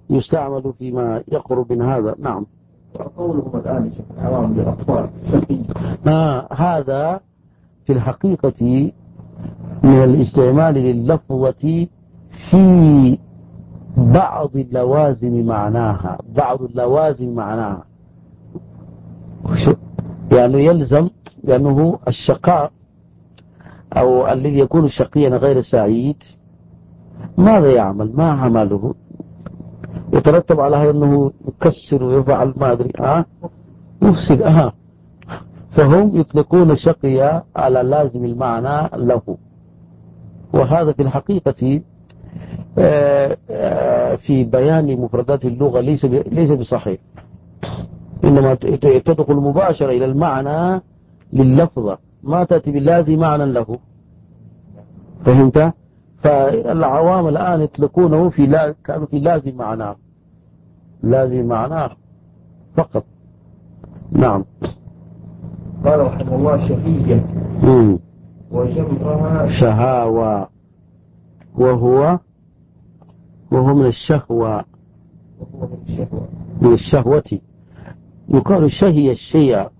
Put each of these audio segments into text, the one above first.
يستعمل فيما يقرب من هذا. نعم. وقولهم الآن شيخ العوام للأطفال شقي. هذا في الحقيقة من الاستعمال لللفظة في بعض اللوازم معناها، يعني يلزم، لأنه الشقاء أو الذي يكون شقيا غير سعيد ماذا يعمل؟ ما عمله؟ يترتب على أنه يكسر ويفعل ما أدري مفسد. فهم يطلقون الشقي على لازم المعنى له، وهذا في الحقيقة في بيان مفردات اللغة ليس بصحيح، إنما تدخل مباشرة إلى المعنى لللفظة، ما تأتي باللازم معنى له. فهمت؟ فالعوام الآن يطلقونه كانوا في لازم معناه فقط. نعم. قال رحمه الله شهية وجمعها شهاوة، وهو من الشهوة، من الشهوة. يقال شهي الشيء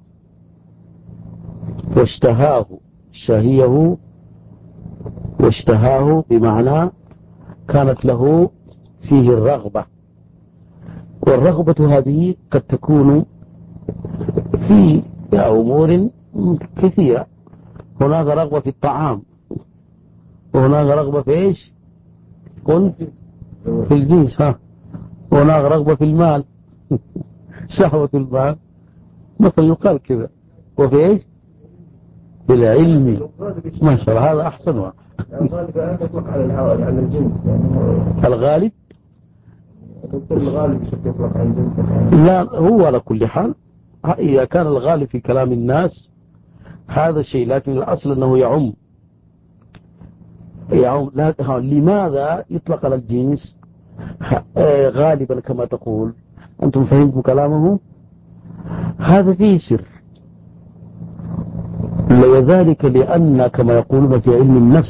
واشتهاه بمعنى كانت له فيه الرغبة، والرغبة هذه قد تكون في أمور كثيرة. هناك رغبة في الطعام، وهناك رغبة في إيش؟ قل في الجنس. هناك رغبة في المال شهوة المال مثلا يقال كذا. وفي إيش؟ في العلم. ما شاء الله، هذا أحسن واحد. الغالب يطلق على الجنس، يعني الغالب يطلق على الجنس. لا، هو على كل حال إذا كان الغالب في كلام الناس هذا الشيء، لكن الأصل أنه يعم. لماذا يطلق على الجنس غالبا كما تقول أنتم؟ فهمتم كلامه؟ هذا فيه سر، وذلك لأن كما يقولون في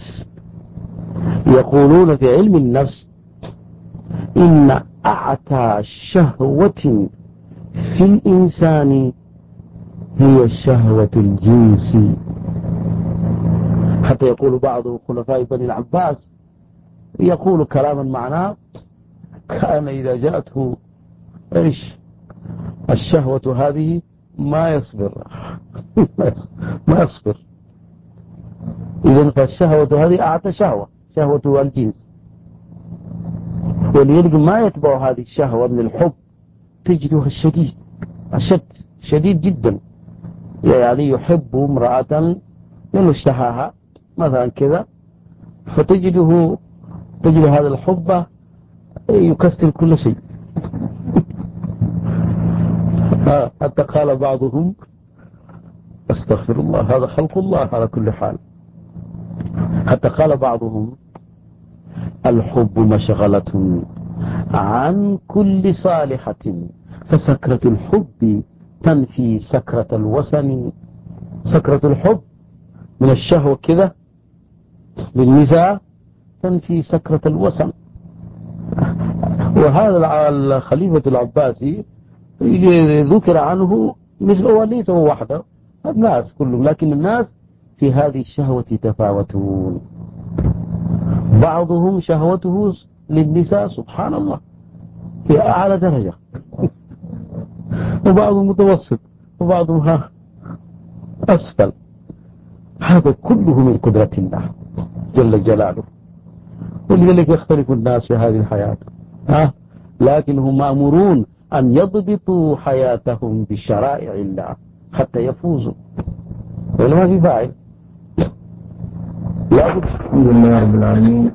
علم النفس إن أعتى شهوة في الإنسان هي شهوة الجنس. حتى يقول بعض خلفاء بني العباس يقول كلاما معناه كان إذا جاءته إيش الشهوة هذه ما يصبر ما يصبر. إذن فالشهوة هذه أعتى شهوة الجنس، ولذلك ما يتبع هذه الشهوة من الحب تجدها شديد جدا. يعني يحب امرأة لأنه اشتهاها مثلا كذا، تجد هذا الحب يكسر كل شيء. حتى قال بعضهم استغفر الله، هذا خلق الله على كل حال، حتى قال بعضهم الحب مشغلة عن كل صالحة، فسكرة الحب تنفي سكرة الوسن. سكرة الحب من الشهوة كذا بالنساء تنفي سكرة الوسن. وهذا الخليفة العباسي ذكر عنه مثله، وليس هو وحده، الناس كلهم، لكن الناس في هذه الشهوة تفاوتون. بعضهم شهوته للنساء سبحان الله في أعلى درجة، وبعضهم متوسط، وبعضهم أسفل. هذا كله من قدرة الله جل جلاله، ولذلك يختلف الناس في هذه الحياة. لكنهم مأمورون أن يضبطوا حياتهم بشرائع الله حتى يفوزوا، ولا ما في فاعل. الحمد لله رب العالمين،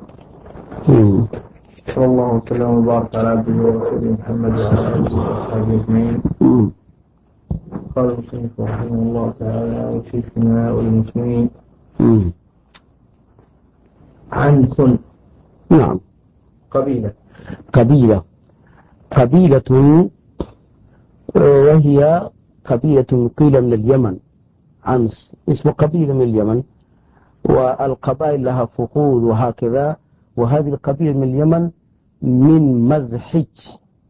صلى الله وسلم وبارك على عبده ورسوله محمد وعلى آله وصحبه أجمعين. قال المصنف رحمه الله تعالى وشيخنا والمسلمين عنس. نعم. قبيلة وهي قبيلة قيل من اليمن. عنس اسم قبيلة من اليمن، والقبائل لها فقود وهكذا. وهذه القبيلة من اليمن من مذحج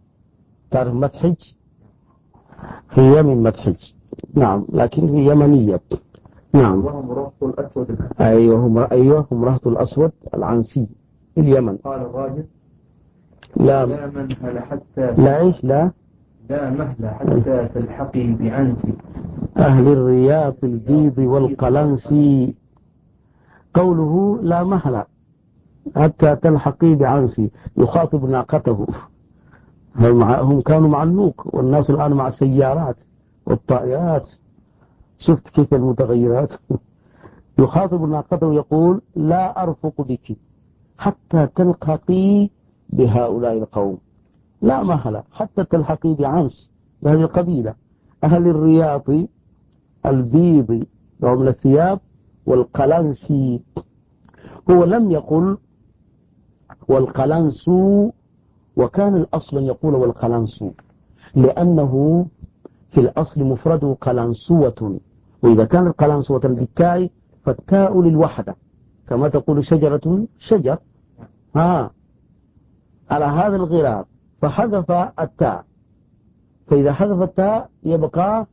تعرف مدحج؟ هي من مدحج، نعم، لكن هي يمنية. نعم. وهم رهط الأسود. أيوة هم رهط الأسود العنسي في اليمن. قال الراجل لا مهل حتى لا إيش لا مهل حتى تلحقي بعنسي أهل الرياض البيض والقلنسي. قوله لا مهل حتى تلحقي بعنسي يخاطب ناقته. هم كانوا مع النوق، والناس الآن مع السيارات والطائرات. شفت كيف المتغيرات. يخاطب ناقته يقول لا أرفق بك حتى تلحقي بهؤلاء القوم. لا مهل حتى تلحقي بعنس، بهذه القبيلة أهل الرياض البيض وهم الثياب والقلنسي. هو لم يقل والقلنسو، وكان الأصل أن يقول والقلنسو، لأنه في الأصل مفرده قلنسوة، وإذا كان القلنسوة بالتاء فالتاء للوحدة، كما تقول شجرة شجر على هذا الغرار، فحذف التاء، فإذا حذف التاء يبقى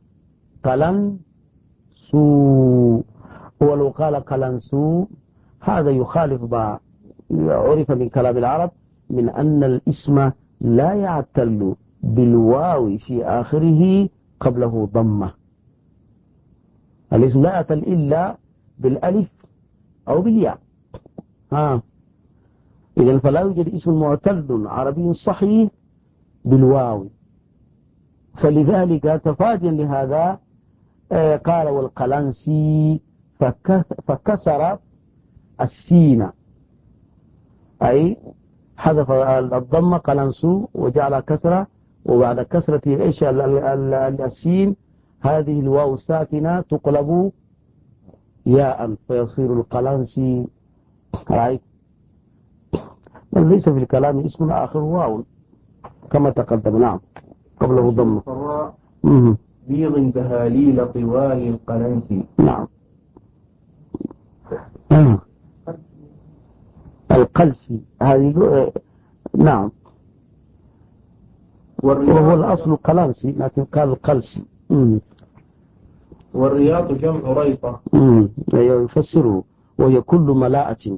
قلنسو. ولو قال قلنسو هذا يخالف ما عرف من كلام العرب من أن الاسم لا يعتل بالواو في آخره قبله ضمة. الاسم لا يعتل إلا بالألف أو بالياء. إذن فلا يوجد اسم معتل عربي صحيح بالواو، فلذلك تفاديا لهذا قال والقلنسي فكسر السين، أي حذف الضمة قلنسو وجعل كسرة، وبعد كسرة إيش السين هذه الواو الساكنة تقلب ياء فيصير القلنسي. رأيت ليس في الكلام اسم آخر واو كما تقدم. نعم قبله ضمة. بيض بهاليل طوال القلنسي. نعم. القلسي هذه نعم، وهو الأصل قلنسي لكن قال القلسي. والرياض جمع ريطة. يفسره وهي كل ملاءة.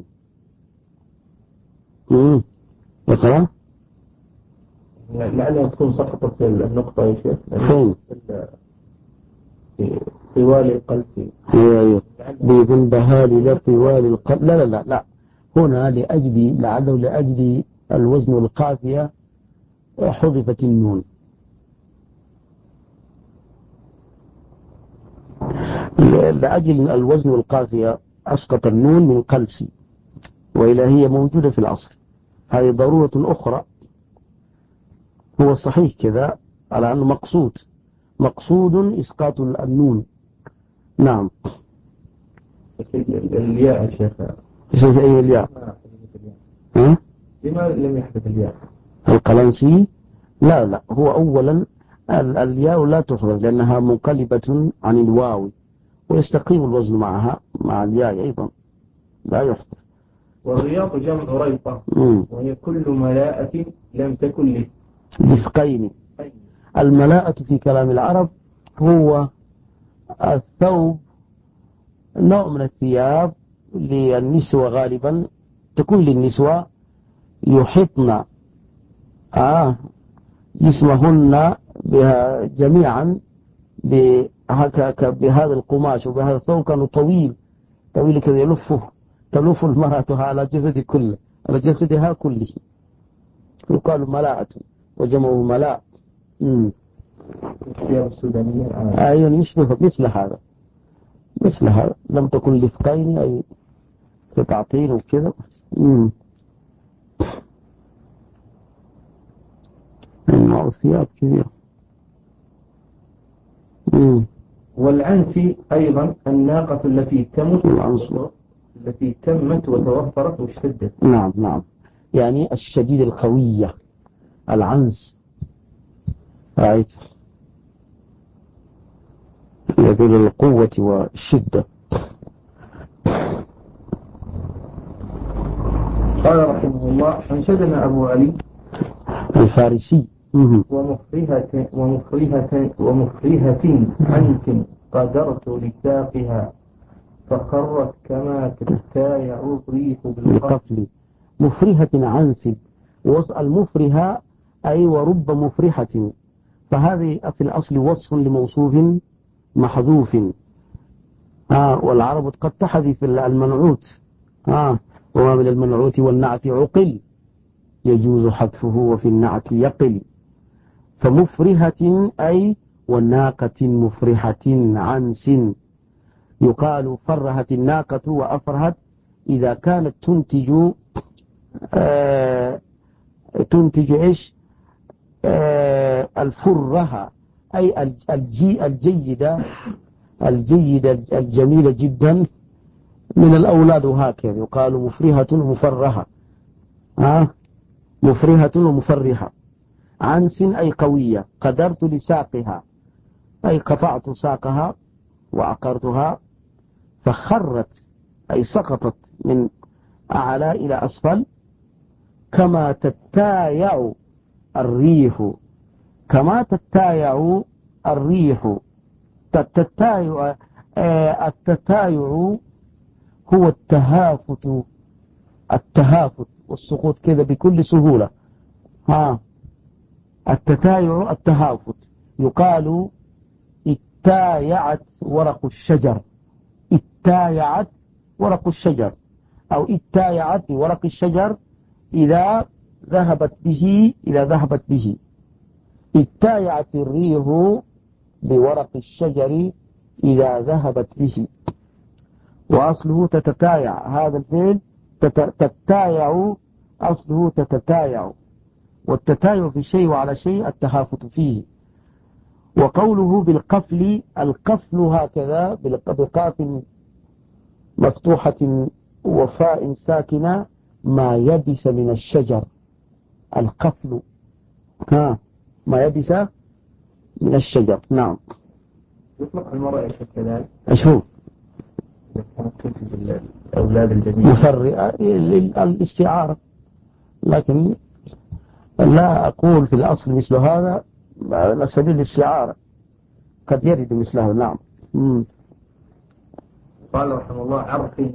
يقرأ لعلها تكون سقطت النقطة يا شيخ. فين؟ طوال القلسي. ايوه بيض بهالي طوال القلب. لا لا لا لا، هنا لعله لأجل الوزن والقافية حذفت النون. لأجل الوزن والقافية أسقط النون من قلسي، وإلا هي موجودة في الأصل. هذه ضرورة أخرى. هو صحيح كذا على أنه مقصود إسقاط النون. نعم. الياء يا شيخ. ايش أي الياء؟ لما لم يحدث الياء؟ القلنسي لا هو أولا الياء لا تحذف لأنها منقلبة عن الواو، ويستقيم الوزن معها مع الياء أيضا لا يحذف. والرياض جمع ريطة، وهي كل ملاءة لم تكن لفقين. الملاءة في كلام العرب هو الثوب، نوع من الثياب للنسوة غالبا تكون للنسوة يحطن جسمهن بها جميعا بهذا القماش وبهذا الثوب. كانوا طويل كذا تلف المرأة على جسد كله، على جسدها كله، يقال ملاءة وجمعه ملاء. الثياب السودانية. أيضا يشبه مثل هذا لم تكن لفقين أي قطعتين وكذا. معه ثياب كثيرة. والعنسي أيضا الناقة التي تمت وتوفرت واشتدت. نعم يعني الشديد القوية العنس. رأيت يدل القوة والشدة. قال رحمه الله: أنشدنا أبو علي الفارسي ومفرهة عنس قدرت لساقها فخرت كما تتايع الريح بالقفل. مفرهة عنس، المفرهة أي ورب مفرحة، فهذه في الأصل وصف لموصوف محذوف. والعرب قد تحذف المنعوت، وما من المنعوت والنعت عقل يجوز حذفه وفي النعت يقل. فمفرهة أي والناقة مفرحة عنس، يقال فرهت الناقة وأفرهت إذا كانت تنتج إيش؟ الفرهة أي الجيدة الجميلة جدا من الأولاد، وهكذا يقال مفرهة ومفرهة. مفرهة ومفرحة. عنس أي قوية. قدرت لساقها أي قطعت ساقها وعقرتها. فخرت أي سقطت من أعلى إلى أسفل. كما تتايع الريح، كما تتايع الريح. التتايع هو التهافت والسقوط كذا بكل سهولة. التتايع التهافت. يقال اتايعت ورق الشجر، اتايعت ورق الشجر، أو اتايعت ورق الشجر إذا ذهبت به. اتايعت الريح بورق الشجر إذا ذهبت به. وأصله تتتايع، هذا الفعل تتايع أصله تتتايع، والتتايع في شيء وعلى شيء التهافت فيه. وقوله بالقفل، القفل هكذا بقاف مفتوحة وفاء ساكنة، ما يبس من الشجر. القفل ما يبس من الشجر. نعم. يطلق المرأة يا شيخ كذلك؟ أشوف الأولاد الجميل مفرئة للاستعارة، لكن لا أقول في الأصل مثل هذا على سبيل الاستعارة، قد يرد مثله. نعم. قال رحمه الله عرقي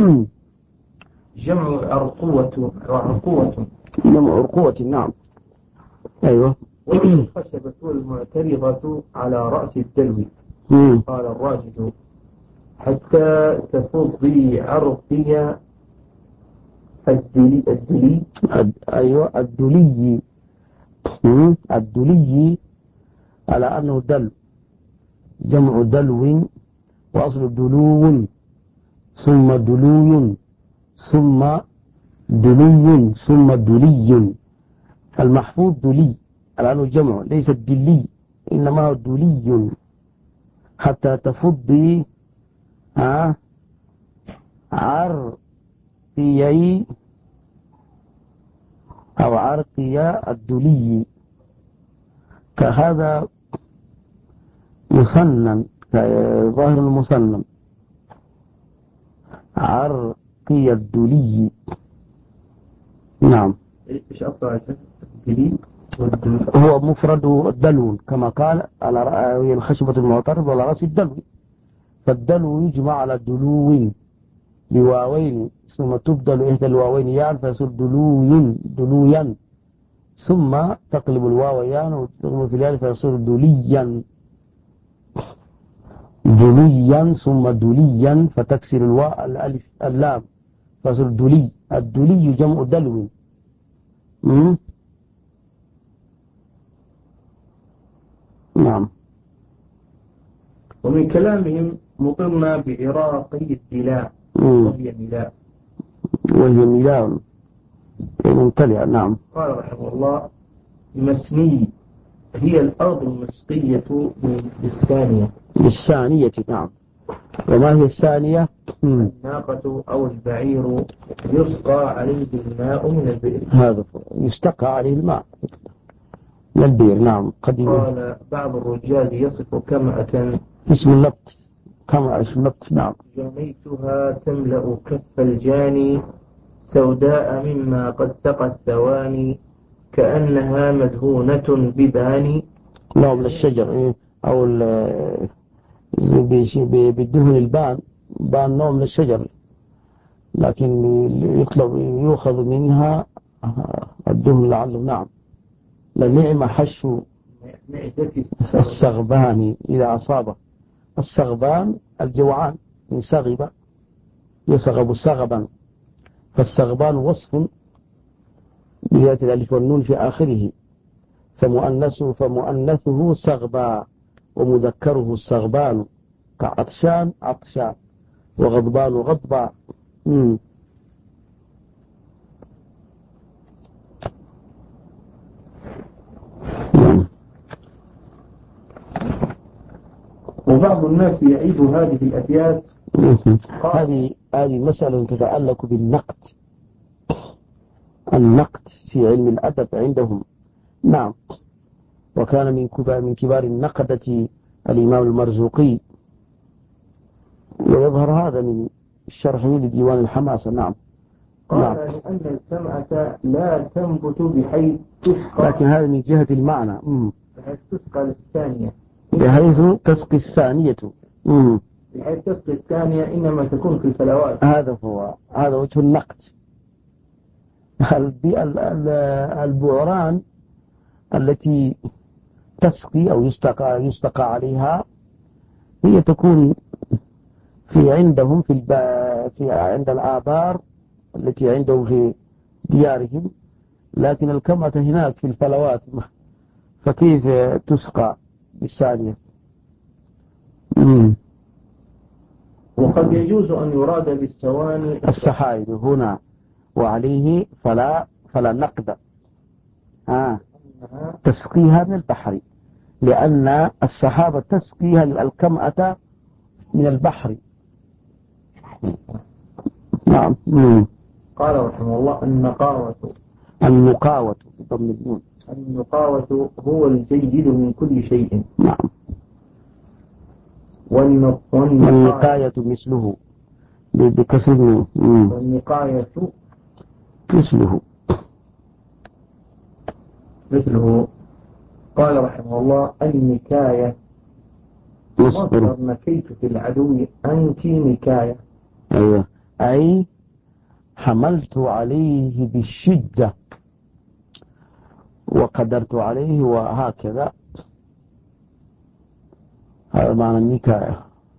جمع عرقوة. جمع عرقوة. نعم. أيوة. والخشبة المعترضة على رأس الدلو. قال الراجل حتى تفضي عرقي الدلي. أيوة الدلي. الدلي على أنه دل، جمع دلو، وأصل دلو ثم دلو ثم دلي ثم دلي. المحفوظ دلي على أنه جمع، ليس الدلي إنما هو دلي. حتى تفضي عرقي أو عرقي الدلي، كهذا مسنن، ظاهر المسنن عرقي الدلي. نعم. إيش أصلا الدلي؟ هو مفرد الدلو كما قال على الخشبة المعترض على رأس الدلو، فالدلو يجمع على دلو بواوين ثم تبدل إحدى الواوين يان فيصير دلويا، ثم تقلب الواو يان وتقلب في الياء فيصير دليا ثم دليا فتكسر الواء الألف اللام فيصير دلي. الدلي جمع دلو. نعم. ومن كلامهم مطرنا بعراقي الدلاء وهي ملاء ممتلئة. نعم. قال رحمه الله مسني هي الأرض المسقية بالثانية. نعم. وما هي الثانية؟ الناقة أو البعير يسقى عليه الماء من البئر. هذا يستقى عليه الماء من البئر. نعم. قال بعض الرجال يصف كمأة اسم النبت، كمأة اسم النبت. نعم. جنيتها تملأ كف الجاني سوداء مما قد سقى الثواني كأنها مدهونة بباني نوع من الشجر أو بالدهن البان، بان نوع من الشجر، لكن يؤخذ منها الدهن لعله. نعم. لنعم حشو السغبان إذا أصابه. السغبان الجوعان، من سغب يسغب سغبا، فالسغبان وصف بذات الألف والنون في آخره، فمؤنثه سغبا ومذكره السغبان، كعطشان عطشان وغضبان غضبا. وبعض الناس يعيب هذه الأبيات. هذه مسألة تتعلق بالنقد، النقد في علم الأدب عندهم. نعم. وكان من كبار النقدة الإمام المرزوقي، ويظهر هذا من شرحه لديوان الحماسة. نعم. قال لأن السمعة لا تنبت بحيث تسقى، لكن هذا من جهة المعنى، بحيث تسقى للثانية، بحيث تسقي الثانية، بحيث تسقي الثانية إنما تكون في الفلوات. هذا وجه النقد. البعران التي تسقي أو يستقى عليها هي تكون عندهم عند الآبار التي عندهم في ديارهم، لكن الكمة هناك في الفلوات، فكيف تسقى بالثانية؟ وقد يجوز أن يراد بالثواني السحائب هنا، وعليه فلا نقد تسقيها من البحر، لأن السحابة تسقيها الكمأة من البحر. نعم. قال رحمه الله النقاوة بضم النون. النقاوة هو الجيد من كل شيء. نعم. والنقاية مثله بكسر النون. والنقاية مثله. قال رحمه الله النكاية مصدر نكيت في العدو أنت نكاية. أيوة، أي حملت عليه بالشدة وقدرت عليه، وهكذا. هذا معنى النكاية.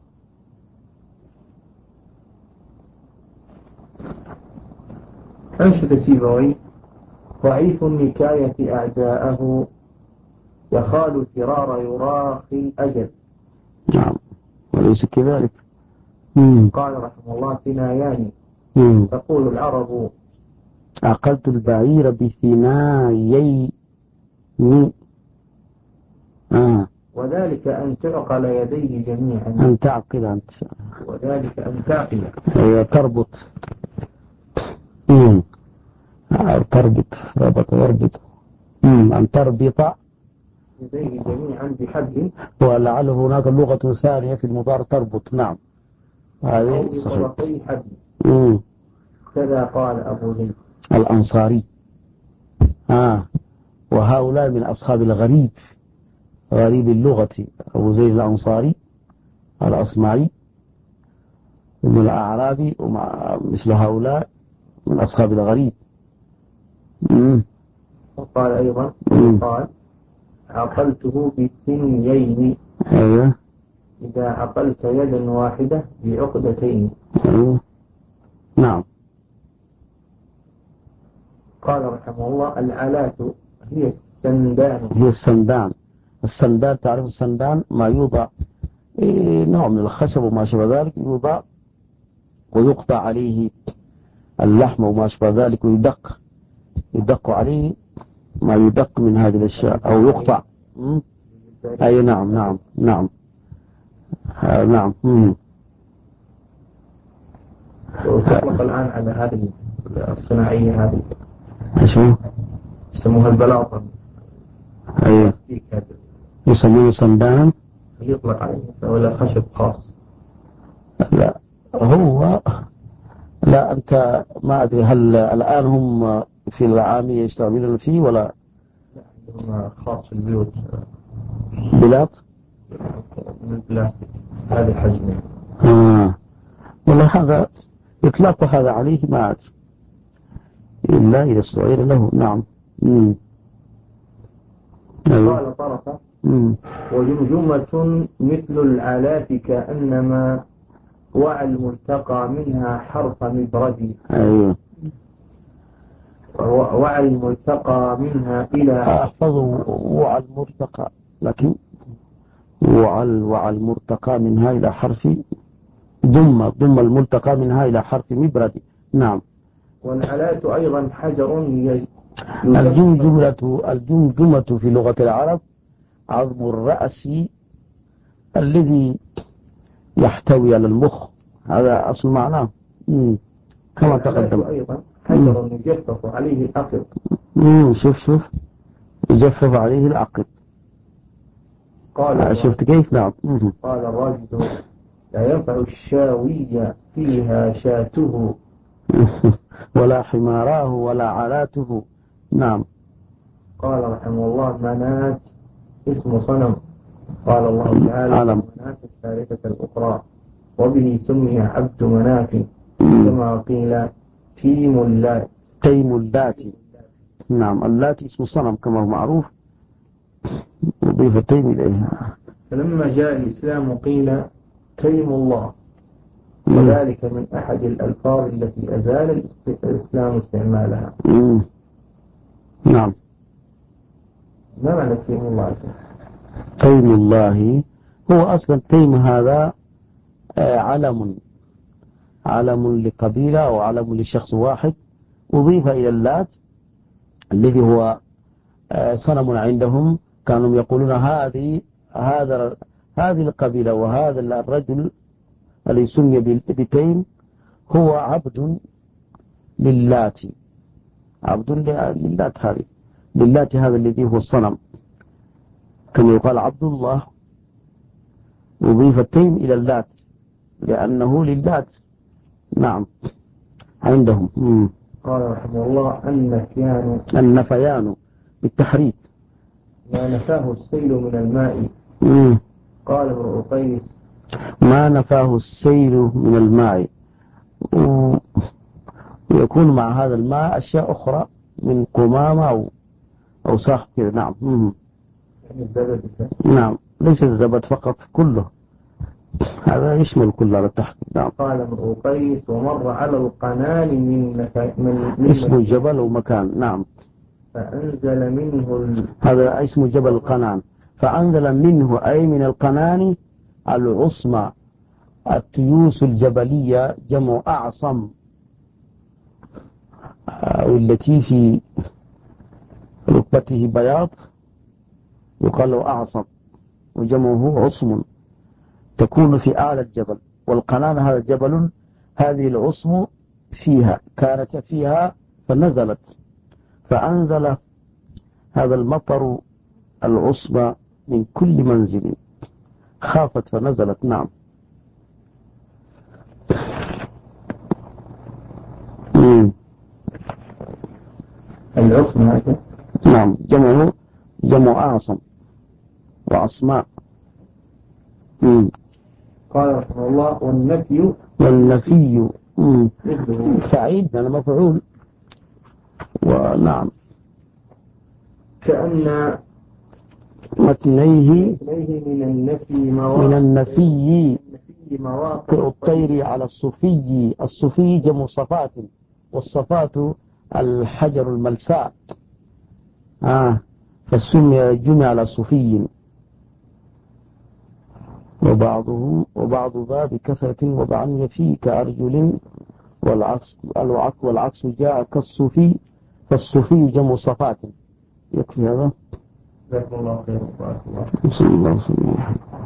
أنشد سيبوي ضعيف النكاية أعداءه يخال الفرار يراخي الأجل. نعم، وليس كذلك. قال رحمه الله ثنايان تقول العرب عقلت البعير بثنايين. وذلك أن تعقل يديه جميعا. أن تعقل أنت. وذلك أن تعقل تربط. ربط يربط. أن تربط يديه جميعا بحبل. ولعل هناك لغة ثانية في المضارع تربط. نعم، هذه صحيح. كذا قال أبو زيد الأنصاري. وهؤلاء من أصحاب الغريب، غريب اللغة. أبو زيد الأنصاري الأصمعي من الأعرابي، مثل هؤلاء من أصحاب الغريب. وقال أيضا قال عقلته بالثنيين. أيوة. إذا عقلت يدا واحدة بعقدتين. أيوة. نعم. قال رحمه الله العلات هي السندان. السندان، تعرف السندان ما يوضع نوع من الخشب وما شابه ذلك، يوضع ويقطع عليه اللحم وما شابه ذلك، يدق عليه ما يدق من هذه الأشياء أو يقطع. أي نعم. نعم. وتطلق الآن على هذه الصناعية هذه شو يسموها البلاطة. أيوة، يسمونه سندانا. يطلق عليه ولا خشب خاص؟ لا أنت ما أدري هل الآن هم في العامية يستعملون فيه ولا خاص في البيوت بلاط من البلاستيك هذا الحجم. والله هذا إطلاق هذا عليه ما عاد إلا إذا الصغير له. نعم. قال طرفة وجمجمة مثل الآلات كأنما وعى الملتقى منها حرف مبرد. أيوه. وعى الملتقى منها إلى أحفظوا وعى المرتقى، لكن وعى المرتقى منها إلى حرف ضم الملتقى منها إلى حرف مبرد. نعم. والآلات أيضا حجر الجمجمة في لغة العرب عظم الرأس الذي يحتوي على المخ، هذا أصل معناه. كما تقدم. أيضا حجر يجفف عليه العقد. شوف يجفف عليه العقد. قال شفت كيف؟ نعم. قال الراجل لا ينفع الشاوي فيها شاته ولا حماراه ولا علاته. نعم. قال رحمه الله منات اسم صنم. قال الله تعالى منات الثالثة الأخرى وبه سمي عبد مناف كما قيل تيم اللات. نعم. اللات اسم صنم كما هو معروف وضيف التيم إليها. فلما جاء الإسلام قيل تيم الله، وذلك من أحد الألفاظ التي أزال الإسلام استعمالها. نعم. ما معنى تيم الله؟ تيم الله هو أصلا تيم هذا علم لقبيلة أو علم لشخص واحد أضيف إلى اللات الذي هو صنم عندهم. كانوا يقولون هذه القبيلة وهذا الرجل الذي سمي بتيم هو عبد للات. عبد للات هذه للات هذا الذي هو الصنم، كما يقال عبد الله أضيف التيم إلى اللات لأنه للات. نعم. عندهم. قال رحمه الله النفيان بالتحريك. ما نفاه السيل من الماء. قال ابن قيس ما نفاه السيل من الماء، ويكون مع هذا الماء أشياء أخرى من قمامة أو ساخ كذا. نعم. نعم. ليس الزبد فقط، كله هذا يشمل كل على التحقيق. نعم. قال ابن قيس ومر على القنال من اسم جبل ومكان. نعم. فأنزل منه هذا اسم جبل القنان. فأنزل منه أي من القنان العصمة التيوس الجبلية جمع أعصم، والتي في ركبته بياض يقال له أعصم وجمعه عصم، تكون في أعلى الجبل. والقنان هذا جبل، هذه العصم كانت فيها فنزلت، فأنزل هذا المطر العصمة من كل منزل، خافت فنزلت. نعم. العصمة. نعم. جمع أعصم وعصماء. قال رحمه الله والنفي فعيل أنا مفعول. ونعم. كأن متنيه من النفي مواقع الطير على الصفي. الصفي جمع صفات، والصفات الحجر الملساء، فالسمي جمع على صفي. وبعض ذا بكثرة وبعن يفي كأرجل، والعكس جاء كالصفي، فالصفي جمع صفات. يكفي هذا. جزاكم الله خير. صلى الله عليه وسلم.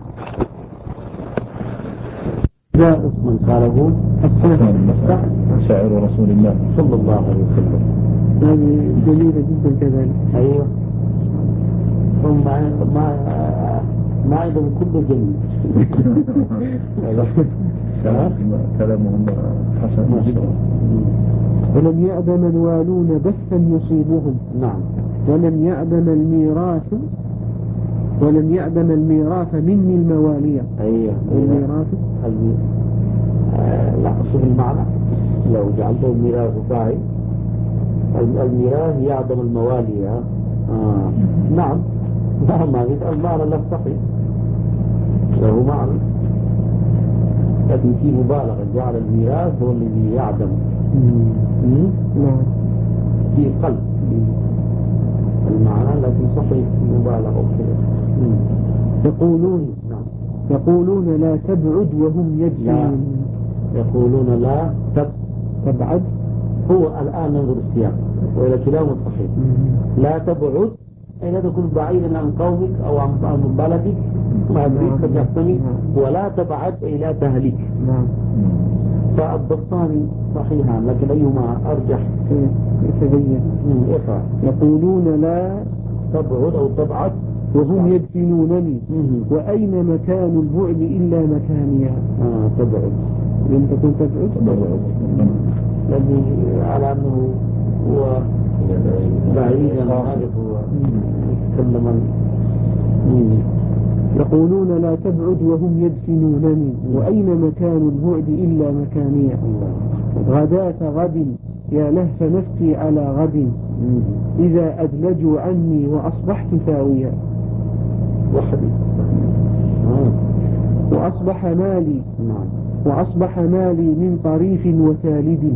لا اسم قاله الصح شاعر رسول الله صلى الله عليه وسلم. هذه جميلة جدا كذلك. أيوه. ثم ما عندهم كله جميل. كلامهم حسن. ولم يأب من والون بثا يصيبهم. نعم. ولم يعدم الميراث مني الموالية. أيوة الميراث لا شوف المعنى لو جعلته الميراث فاعل الميراث يعدم الموالية. نعم ما المعنى له صحيح له معنى، لكن في مبالغة جعل الميراث هو الذي يعدم. نعم في قلب المعنى، لكن صحيح في مبالغة وكذا. يقولون لا تبعد وهم يجرون. يقولون لا تبعد. هو الآن ننظر السياق وإلى كلامه صحيح. لا تبعد أي لا تكون بعيدا عن قومك أو عن بلدك ما أدريك قد يحتمل، ولا تبعد أي لا تهلك. فالضبطان صحيحان، لكن أيهما أرجح يتبين. يقولون لا تبعد أو تبعد وهم يدفنونني وأين مكان البعد إلا مكانيا. تبعد لم تكن تبعد الذي على أنه هو بعيدا عارف هو يتكلم. يقولون لا تبعد وهم يدفنونني وأين مكان البعد إلا مكانيا. غداة غد يا لهف نفسي على غد إذا أدلجوا عني وأصبحت ثاويا. وأصبح مالي من طريف وتالد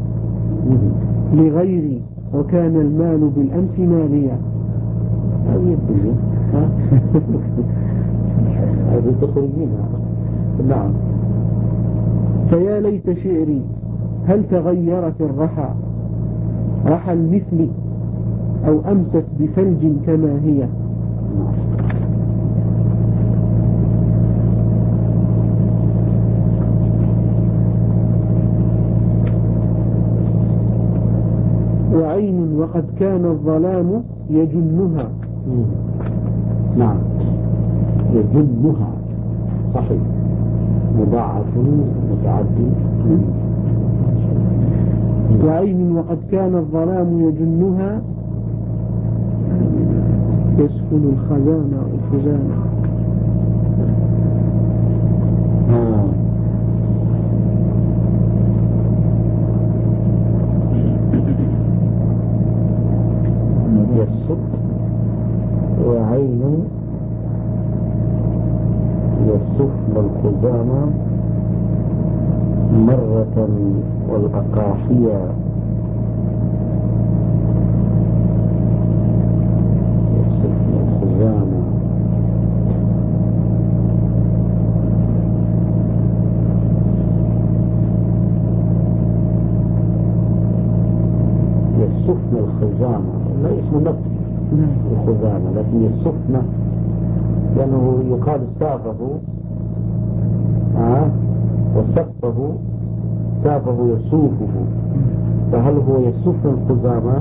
لغيري وكان المال بالأمس ماليا. هذه الدنيا هذه تخرج منها. نعم. فيا ليت شعري هل تغيرت رحى المثل أو أمست بثلج كما هي. وعين وقد كان الظلام يجنها. نعم يجنها صحيح مضاعف متعدي. وعين وقد كان الظلام يجنها يسكن الخزانة والخزانة. وعين يسفن الخزامة مرة والأقاحية يسفن الخزامة يسفن الخزامة لا اسم نفس الخزامة، لكن يسفن لأنه يقال سافه سافه يسوفه، فهل هو يسفن الخزامة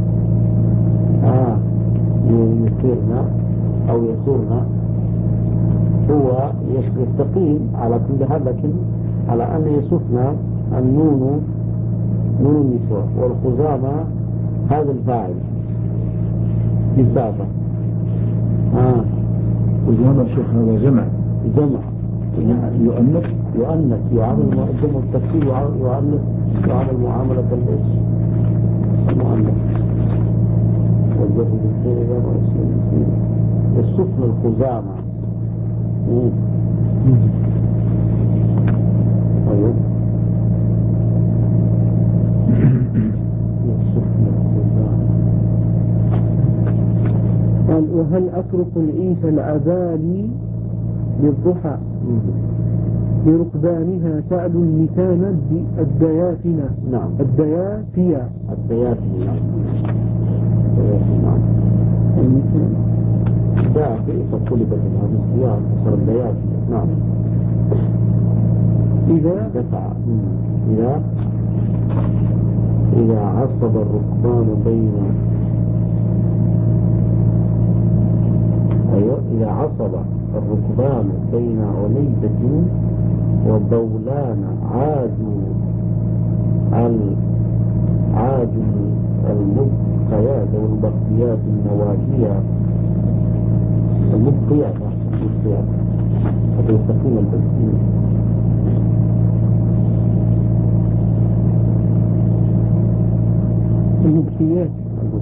يسيرنا أو يسورنا؟ هو يستقيم على كل هذا، لكن على أن يسفن النون نون النسوة والخزامة هذا الفاعل بسافة. خزامة شيخ هذا جمع يؤنث يعامل جمع التكسير يعامل معاملة المؤنث والجر بالخير يا مسلم السفن الخزامة. طيب السفن الخزامة. قال وهل أترك العيس العبالي بالضحى بركبانها سعد المثانة الديافنة. نعم الديافية نعم المثانة دافئ فقلبت الهمس ديار فصار الديافية. نعم إذا دفع إذا عصب الركبان بين إذا عصب الركبان بين عنيدة وبولان عادوا المبقيات المبقيات النواجية المبقيات حتى يستقيم البدء. المبقيات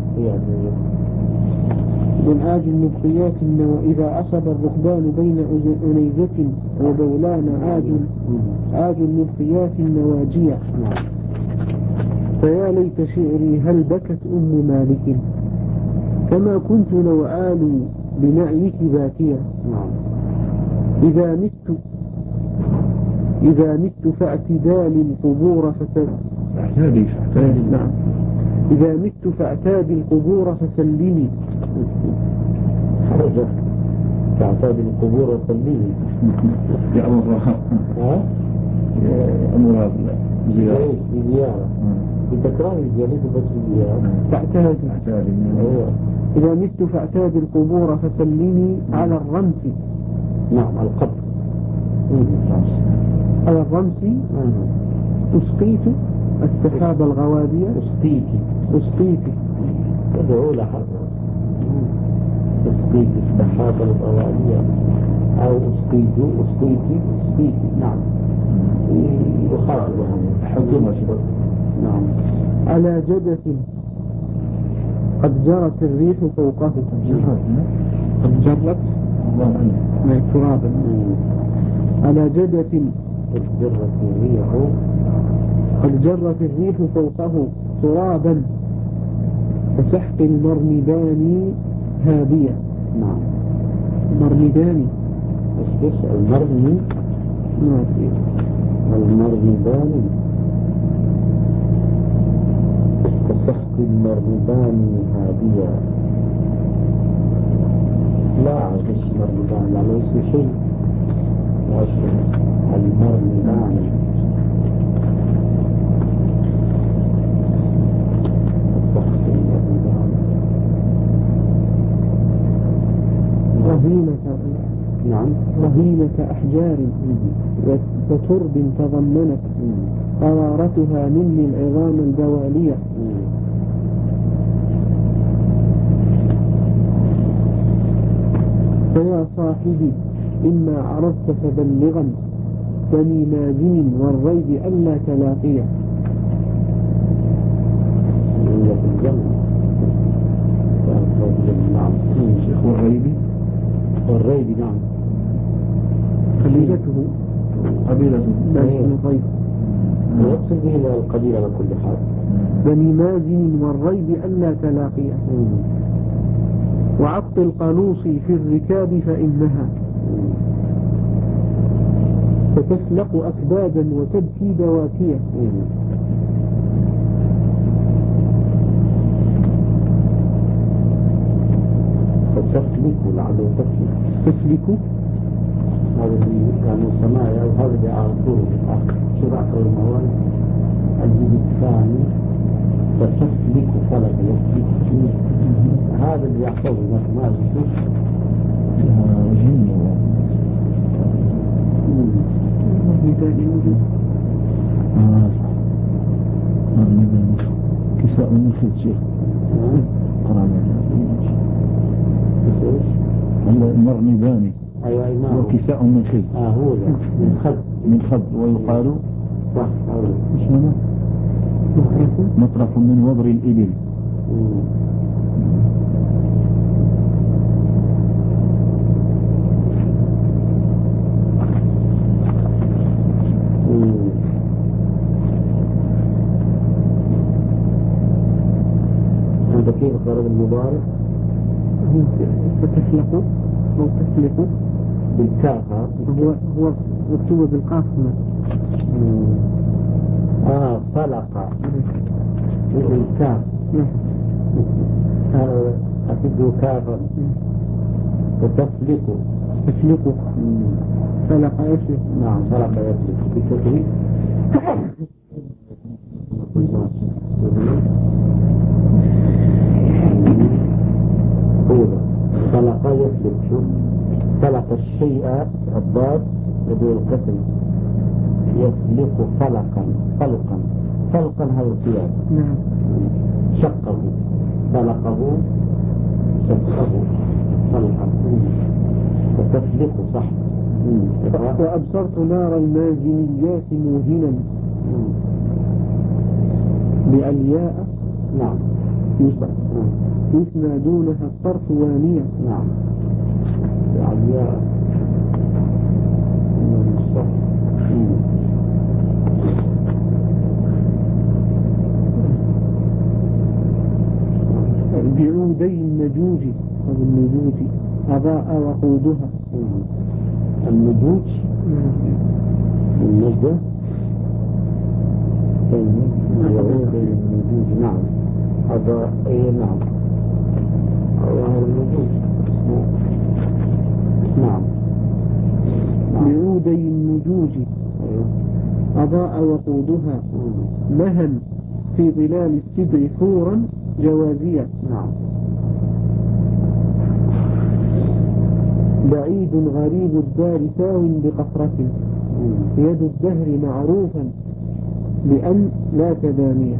من آج المبقيات إذا أصب الركبان بين أنيزة وبولان آج المبقيات النواجية. فيا ليت شعري هل بكت أم مالك كما كنت لو آل بنعيك باكية. إذا مت فاعتدال القبور إذا مت فاعتاد القبور فسلمي. حرجة تعتاد القبور وسلمي. يا أمرها بالزيارة بتكرار الجالس بس بالزيارة فاعتاد. إذا مت فاعتاد القبور فسلمي على الرمس. نعم القبر. على الرمس أسقيت السحاب الغوابية. أسقيت تدعو لها أسقيت السحاب الغوابية أو أسقيت. نعم يخاطبها حكمة. نعم. على جدة قد جرت الريح فوقه. قد جرت ما ترابا. على جدة قد جرت الريح فوقه ترابا كسحق المرمدان هادية. نعم. مرمدان المرمي المرمدان كسحق المرمدان هادية. لا مش مرمدان لا ليس شيء المرمدان رهينة أحجار وترب تضمنت قرارتها مني العظام البوالية. فيا صاحبي إما عرفت فبلغا بني مازن والريب ألا تلاقيه. شيخ والريب نعم قبيلته الريب ويقصد به القبيلة على كل حال. بني مازن والريب ألا تلاقيه. وعطل قلوصي في الركاب فإنها ستفلق أكبادا وتبكي بواكية. ستفلك لعله تفلك هذا اللي كانوا سماعي أو هذا اللي أعرفوه شرعة المواد الجيل الثاني. ستفلك فلك يفلك هذا اللي يحفظ ما يشوف كساء من خذ شيخ المرنباني وكساء من خذ هو من خذ ويقال صح مطرف من وبر الإبل. هذا كيف قرأ المبارك ستفلق أو تفلق بالكاف. هو مكتوب بالقاف. فلق بالكاف. أسده كافا وتفلق فلق يفلق. نعم فلق يفلق بالتفليق. فلق يفلق. شوف فلق الشيء الضاد بدون الكسر يفلق فلقا هذا القياس. شقه فلقه تطلقه صح. وأبصرت نار المازنيات موهنا بألياء نعم يثنى دونها الطرف وانية. نعم بألياء بعودي النجوج أو النجوج أضاء وقودها. النجوج النجوج النجوج نعم هذا أي نعم النجوج نعم بعودي النجوج أضاء وقودها لها في ظلال السدر حورا جوازية. نعم بعيد غريب الدار ثاو بقصرة يد الدهر معروفا بأن لا تدانية.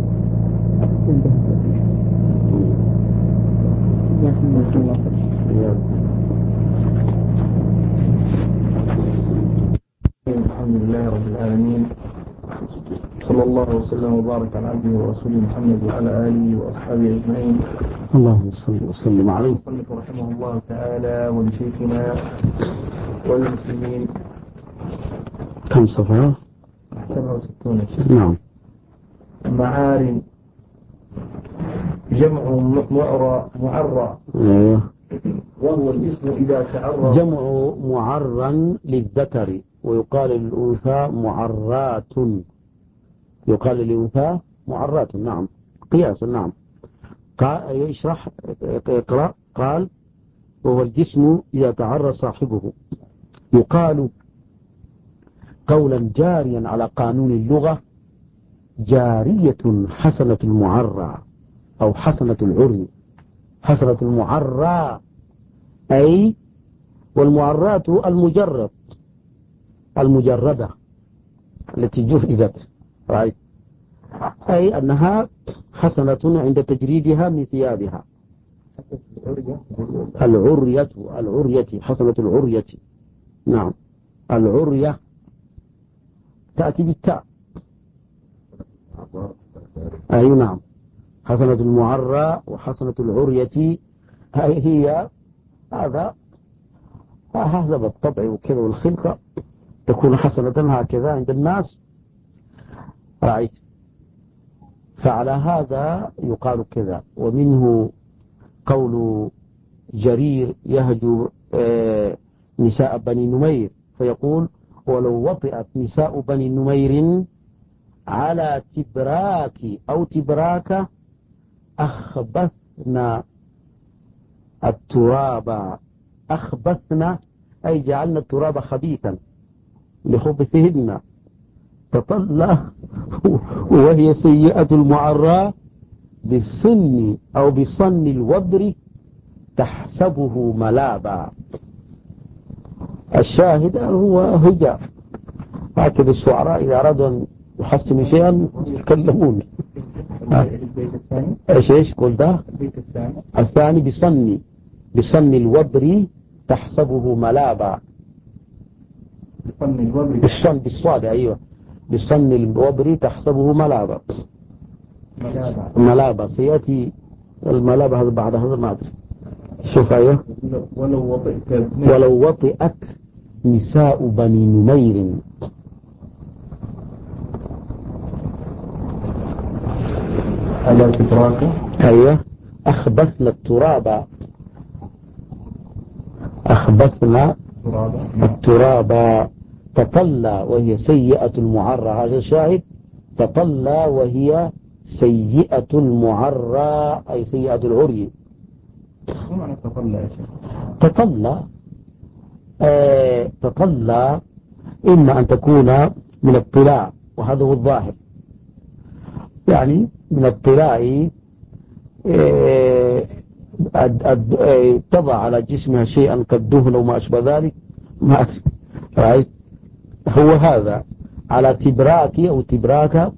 الحمد لله رب العالمين، صلى الله وسلم وبارك على عبده ورسوله محمد وعلى آله وأصحابه أجمعين. اللهم صل وسلم عليه. المصنف رحمه الله تعالى ولشيخنا والمسلمين. كم صفحة؟ 67. نعم. معار جمع معرى وهو الاسم إذا تعرى. جمع معرا للذكر ويقال للأنثى معرات. يقال للأنثى معرات. نعم قياسا. نعم يشرح اقرأ. قال وهو الجسم إذا تعرى صاحبه يقال قولا جاريا على قانون اللغة جارية حسنة المعرى أو حسنة العري. حسنة المعرى أي والمعرات المجردة التي جردت أي أنها حسنة عند تجريدها من ثيابها. العرية حسنة العرية. نعم العرية تأتي بالتاء. أي نعم حسنة المعرى وحسنة العرية هي هذا حسب الطبع وكذا والخلقة تكون حسنة هكذا عند الناس. رأيت فعلى هذا يقال كذا. ومنه قول جرير يهجو نساء بني نمير فيقول ولو وطئت نساء بني نمير على تبراك أو تبراك أخبثنا التراب. أخبثنا أي جعلنا التراب خبيثا لخبثهن. تطلع وهي سيئة المعرى بالصن أو بصن الوبر تحسبه ملابا. الشاهد هو هجاء. هكذا الشعراء إذا أرادوا أن يحسنوا شيئا يتكلمون. ايش قل ده الثاني بصن الوبر تحسبه ملابا. بالصاد أيوة بصن الوبر تحسبه ملابا سيأتي الملابا هذا بعد هذا ما أدري. شوف أيوة ولو وطئت نساء بني نمير على تبراك أيوة أخبثنا التراب. أخبثنا التراب تطلى وهي سيئة المعرى. هذا الشاهد تطلى وهي سيئة المعرى أي سيئة العري. ما معنى تطلى؟ تطلى إما أن تكون من الطلاع وهذا هو الظاهر يعني من الطلاع تضع على جسمها شيئا كالدهن وما أشبه ذلك ما رأيت هو هذا على تبراك أو تبراك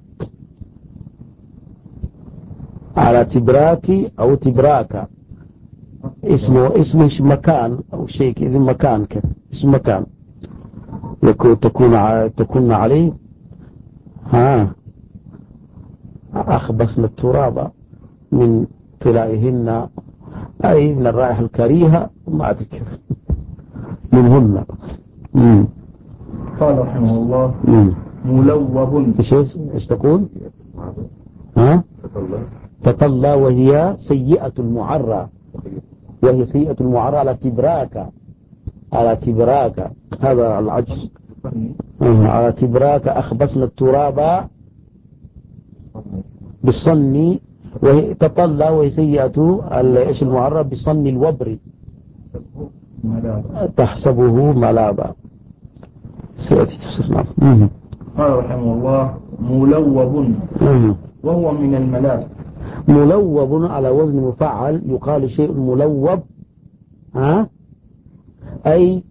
على تبراك أو تبراك اسمه مكان أو شيء كذا، مكان كذا، اسم مكان تكون عليه أخبثنا التراب من طلائهن، أي من الرائحة الكريهة ما أذكر منهن. قال رحمه الله ملوب. إيش تقول؟ تطلى وهي سيئة المعرى، وهي سيئة المعرى على تبراك هذا العجز. على تبراك أخبثنا التراب بالصن، وهي تطلى وهي سيئة إيش المعرى بالصن الوبر تحسبه ملابا سيأتي تفسير. نعم. قال رحمه الله ملوب وهو من الملاب. ملوب على وزن مفعل، يقال شيء ملوب أي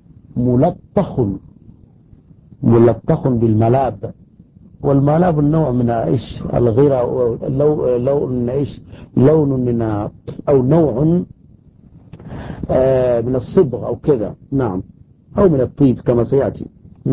ملطخ بالملاب. والملاب النوع من إيش الغيرة، لون إيش لون من أو نوع من الصبغ أو كذا، نعم، أو من الطيب كما سيأتي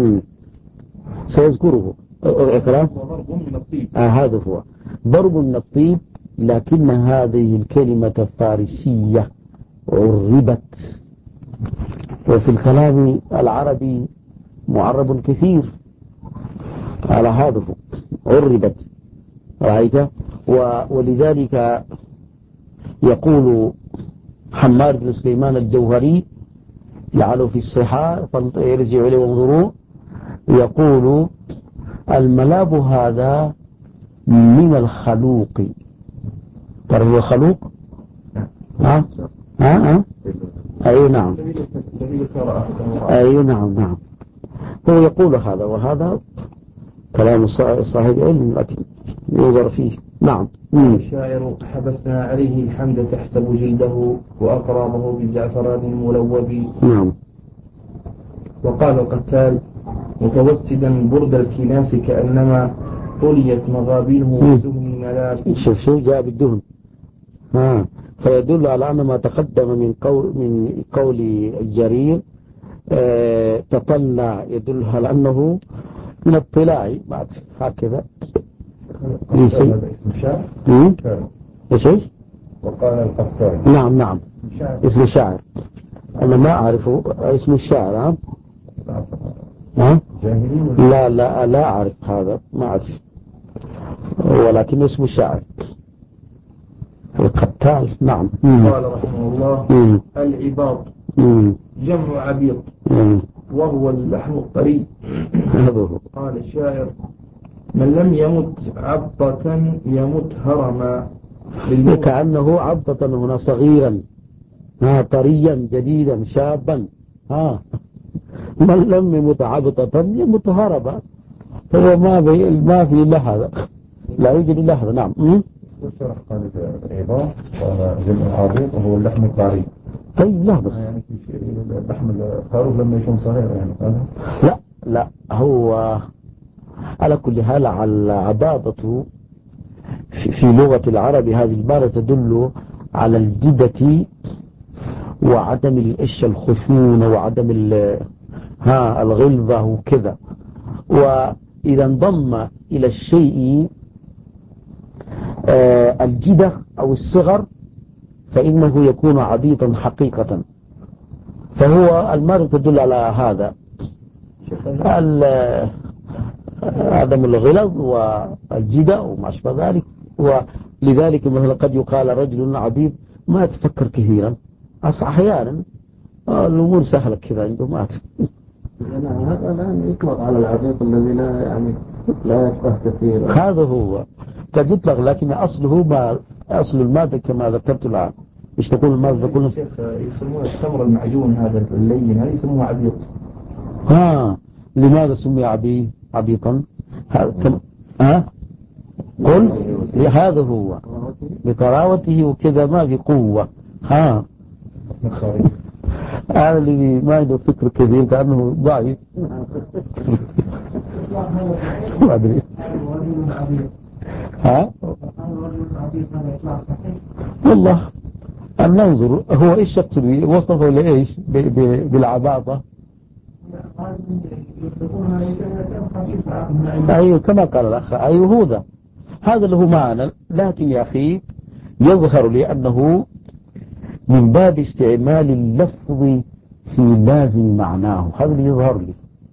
سيذكره إكرام. هذا هو ضرب من الطيب، لكن هذه الكلمة فارسية عربت، وفي الكلام العربي معرب كثير على هذا عربت، رأيت. ولذلك يقول حماد بن سليمان الجوهري لعله في الصحاح فيرجع إليه وانظروا، يقول الملاب هذا من الخلوق. ترى هو خلوق؟ أي نعم، أي نعم. هو يقول هذا، وهذا كلام صاحب علم لكن ينظر فيه. نعم. الشاعر حبسنا عليه الحمد تحسب جلده وأقرابه بالزعفران الملوب. نعم. وقال القتال متوسدا برد الكناس كأنما طليت مغابينه بدهن ملاب. شوف جاء بالدهن فيدل على أن ما تقدم من قول الجرير تطلع يدل على أنه من الطلاع بعد هكذا. ايش؟ وقال القتال نعم اسم الشاعر، أنا ما أعرفه اسم الشاعر. لا أعرف هذا، ما أعرف، ولكن اسم الشاعر القتال. نعم. قال رحمه الله العباط جمع عبيط وهو اللحم الطري. قال الشاعر من لم يمت عبطة يمت هرما. كأنه عبطة هنا صغيرا طريا جديدا شابا. من لم يمت عبطة يمت هربا. هو ما في لحظة، لا يوجد لحظة. نعم. والشرح قال العباط جمع عبيط وهو اللحم الطري. طيب لا بس يعني اللحم الخروف لما يكون صغير يعني لا هو على كل حال العباطة في لغة العرب هذه العبارة تدل على الجدة وعدم الخشونة وعدم الغلظة وكذا. وإذا انضم إلى الشيء الجدة أو الصغر فإنه يكون عبيطا حقيقة. فهو المرء تدل على هذا عدم الغلظ والجدة وما أشبه ذلك. ولذلك مثلا قد يقال رجل عبيط ما يتفكر كثيرا، أحيانا الأمور سهلة كذا عنده ما هذا الآن يطلق على العبيط الذي لا يفقه كثيرا. هذا هو قد يطلق، لكن أصل المادة كما ذكرت الآن. إيش تقول المادة؟ تقول يسمونه التمر المعجون هذا اللين، هذا يسموه عبيط. لماذا سمي عبيطا؟ قل هذا هو بطراوته وكذا ما في قوة. هذا اللي ما عنده فكر كثير كأنه ضعيف. ما أدري. والله أن ننظر هو إيش يقصد وصفه لإيش بالعباطة. أيوه كما قال الأخ أيوه هو ذا هذا له معنى، لكن يا أخي يظهر لي أنه من باب استعمال اللفظ في لازم معناه، هذا اللي يظهر لي.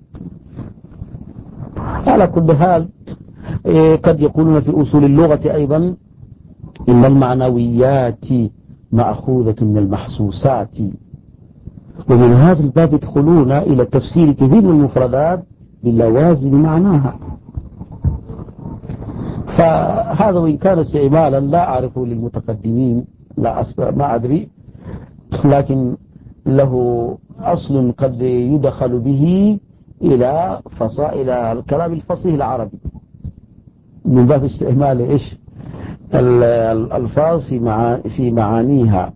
على كل حال قد يقولون في أصول اللغة أيضا إن المعنويات مأخوذة من المحسوسات، ومن هذا الباب يدخلون إلى تفسير كثير من المفردات بلوازم معناها. فهذا وإن كان استعمالا لا أعرفه للمتقدمين، ما أدري، لكن له أصل قد يدخل به إلى الكلام الفصيح العربي من باب استعمال إيش الألفاظ في معانيها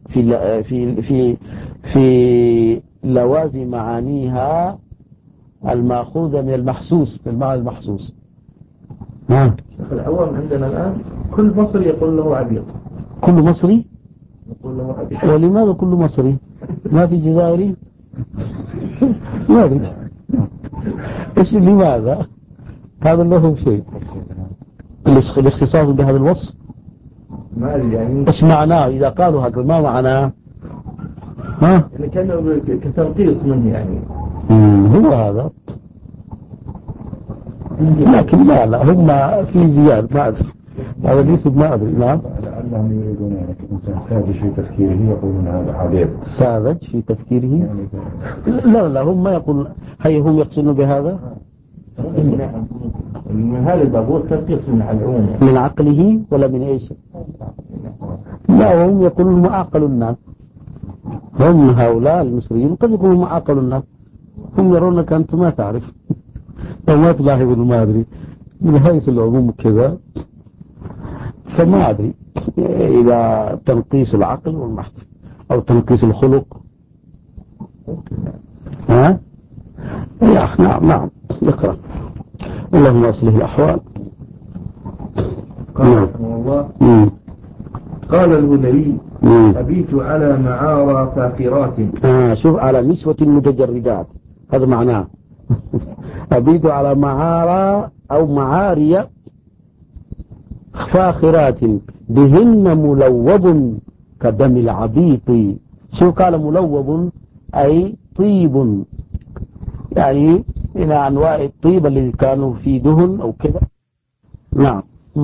في لوازم معانيها المأخوذة من المحسوس، من المعنى المحسوس. العوام عندنا الآن كل مصري يقول له عبيط. كل مصري يقول له عبيط. ولماذا كل مصري؟ ما في جزائري؟ ما في. إيش لماذا؟ هذا له شيء الاختصاص بهذا الوصف. ما أدري يعني إيش معناه إذا قالوا هكذا؟ ما معناه؟ يعني كانه كتنقيص منه يعني. هو هذا، لكن لا هم في زيادة ما أدري، هذا ليس ما أدري. نعم لعلهم يريدون يعني الإنسان ساذج في تفكيره يقولون هذا عبيط. ساذج في تفكيره يعني لا هم ما يقول هم يقصدون بهذا من هذا الباب هو التنقيص من العموم من عقله ولا من إيش؟ لا هم يقولون ما أعقل الناس، هم هؤلاء المصريين قد يكونوا ما أعقل الناس، هم يرونك أنت ما تعرف أو ما تلاحظ ما أدري من حيث العموم كذا، فما أدري إذا تنقيس العقل والمحض أو تنقيس الخلق. نعم اقرأ. اللهم أصلح الأحوال. قال رحمه الله قال الهذلي أبيت على معارى فاخرات. شوف على نسوة متجردات هذا معناه أبيت على معارى أو معاري فاخرات بهن ملوب كدم العبيط. شو قال ملوب؟ أي طيب، يعني إلى أنواع الطيب اللي كانوا في دهن أو كذا. نعم.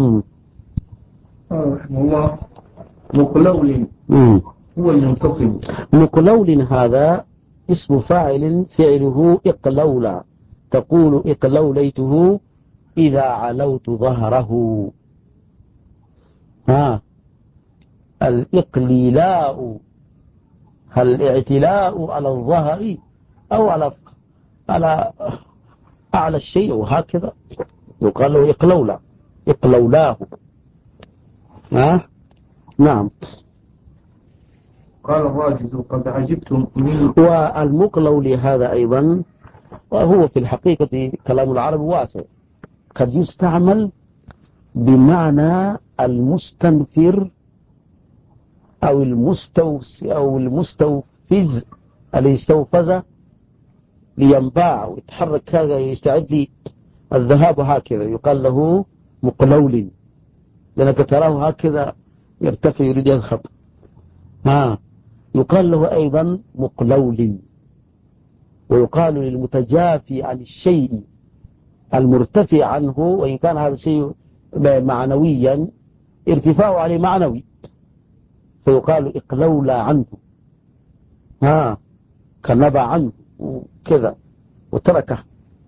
قال رحمه الله مقلول هو المنتصب. مقلول هذا اسم فاعل فعله إقلولا، تقول إقلوليته إذا علوت ظهره. الإقليلاء الاعتلاء على الظهر أو على أعلى الشيء وهكذا يقال له إقلولا، إقلولاه. نعم. قال الراجز قد عجبتم من. والمقلول هذا أيضا وهو في الحقيقة كلام العرب واسع، قد يستعمل بمعنى المستنفر أو المستوفز اللي استوفز لينباع ويتحرك هذا يستعد الذهاب هكذا يقال له مقلول، لأنك تراه هكذا يرتفع يريد يذهب. يقال له أيضا مقلول، ويقال للمتجافي عن الشيء المرتفع عنه، وإن كان هذا الشيء معنويا ارتفاعه عليه معنوي فيقال إقلول عنه، كنبع عنه كذا وتركه.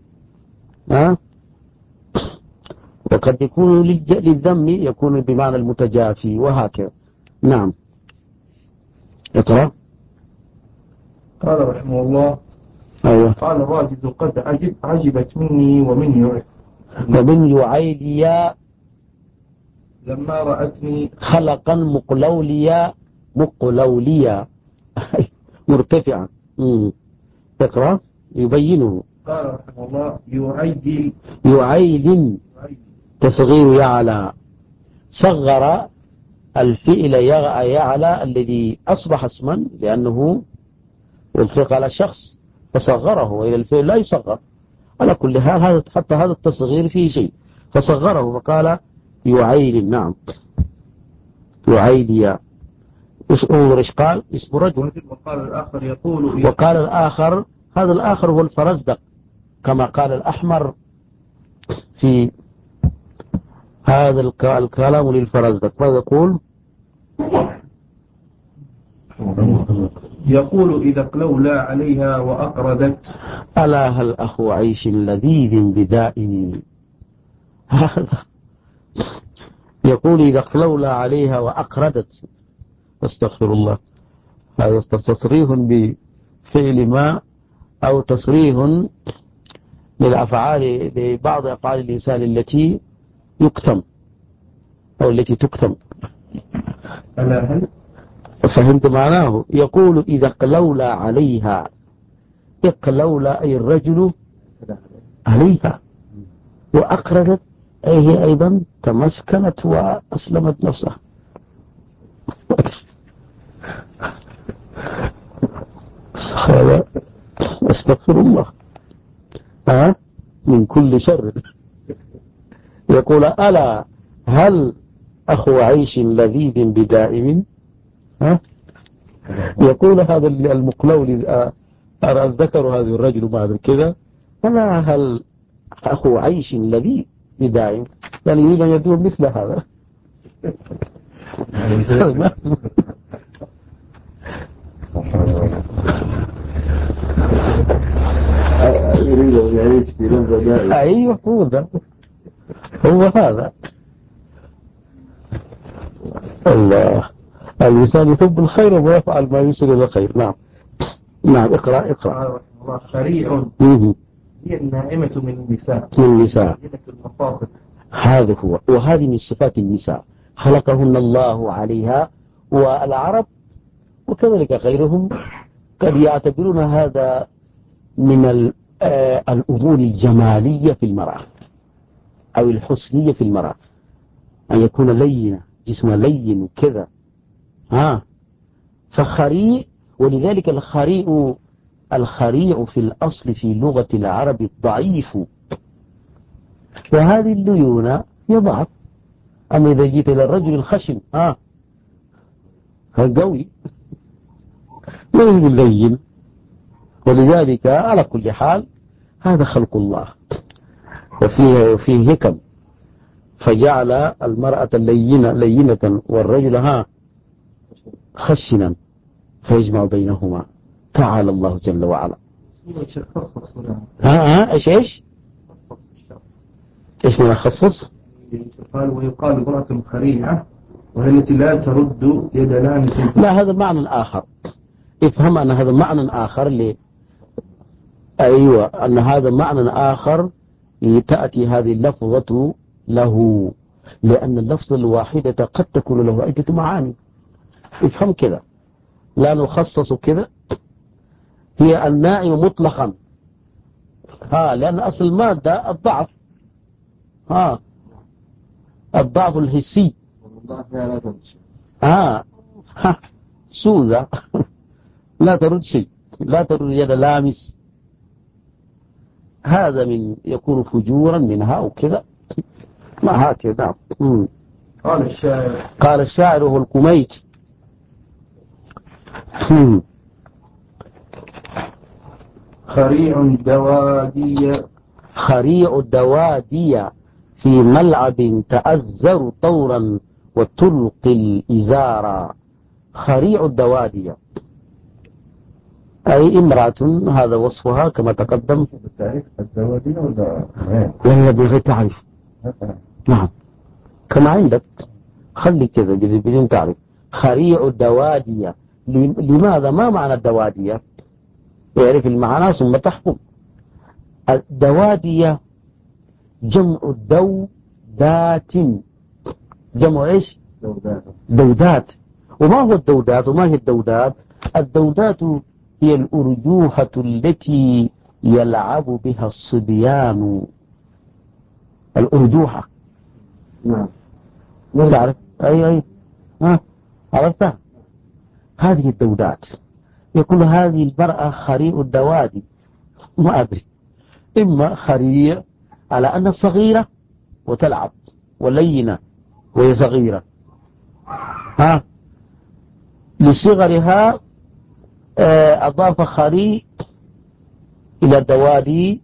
وقد يكون للذم يكون بمعنى المتجافي وهكذا. نعم اقرأ. قال رحمه الله أيوة. قال الراجز قد عجبت مني ومن يعيليا لما رأتني خلقا مقلوليا مرتفعا. اقرأ يبينه. قال رحمه الله يعيل تصغير يعلى، صغر الفئل يعلى الذي أصبح اسما لأنه ألحق على الشخص فصغره، وإلى الفئل لا يصغر. على كل حال هذا حتى هذا التصغير فيه شيء، فصغره فقال يعيل. نعم يعيل. انظر ايش قال اسم رجل. وقال الآخر يقول وقال الآخر، هذا الآخر هو الفرزدق كما قال الأحمر في هذا الكلام للفرزدق. ماذا يقول؟ يقول إذا اقلولى عليها وأقردت ألا هل أخو عيش لذيذ بدائم. هذا يقول إذا اقلولى عليها وأقردت. استغفر الله. هذا تصريح بفعل ما أو تصريح للأفعال، لبعض أفعال الإنسان التي يكتم أو التي تكتم. ألا هل فهمت معناه؟ يقول إذا اقلولى عليها، اقلولى أي الرجل عليها، وأقردت أي هي أيضا تمسكنت وأسلمت نفسها. استغفر الله من كل شر. يقول ألا هل أخو عيش لذيذ بدائم. يقول هذا المقلول ذكر هذا الرجل بعد كذا ألا هل أخو عيش لذيذ بدائم، يعني يريد أن يدور مثل هذا. يريد أن يعيش في لمبة دائما. أيوه هو هذا. الله، الإنسان يحب الخير ويفعل ما يوصل إلى الخير. نعم نعم اقرأ. خريع هي النائمة من النساء. المفاصل. هذا هو، وهذه من صفات النساء خلقهن الله عليها. والعرب وكذلك غيرهم قد يعتبرون هذا من الأمور الجمالية في المرأة أو الحسنية في المرأة، أن يكون لينة، جسمها لين وكذا. فخريع، ولذلك الخريع في الأصل في لغة العرب الضعيف، وهذه الليونة هي ضعف. أما إذا جيت إلى الرجل الخشن قوي ما يريد اللين. ولذلك على كل حال هذا خلق الله وفيه هكم، فجعل المرأة لينة والرجل خشنا فيجمع بينهما. تعالى الله جل وعلا. ايش من خصص؟ قال ويقال امرأة خريعة وهي التي لا ترد يد لامس. لا، هذا معنى آخر. افهم أن هذا معنى آخر أيوة، أن هذا معنى آخر تأتي هذه اللفظة له، لأن اللفظة الواحدة قد تكون له عدة معاني. افهم كذا، لا نخصص كذا. هي النائم مطلقا لأن أصل المادة الضعف، الضعف الحسي. سوذة لا ترد شيء، لا ترد يد لامس. هذا من يكون فجورا منها وكذا، ما هكذا. قال الشاعر هو الكميت. خريع الدوادية في ملعب تأزر طورا وتلقي الإزارة. خريع الدوادية أي امرأة، هذا وصفها كما تقدم. الدوادية ولا لا بغير تعرف. نعم كما عندك، خلي كذا بدون تعرف. خريع الدوادية. لماذا؟ ما معنى الدوادية؟ يعرف المعنى ثم تحكم. الدوادية جمع دودات. جمع ايش؟ دودات. وما هو الدودات وما هي الدودات؟ الدودات هي الأرجوحة التي يلعب بها الصبيان. الأرجوحة. نعم تعرف؟ أي عرفتها؟ هذه الدودات يقول هذه المرأة خريء الدوادي، ما أدري، إما خريء على أنها صغيرة وتلعب ولينة وهي صغيرة، لصغرها أضاف خريء إلى الدوادي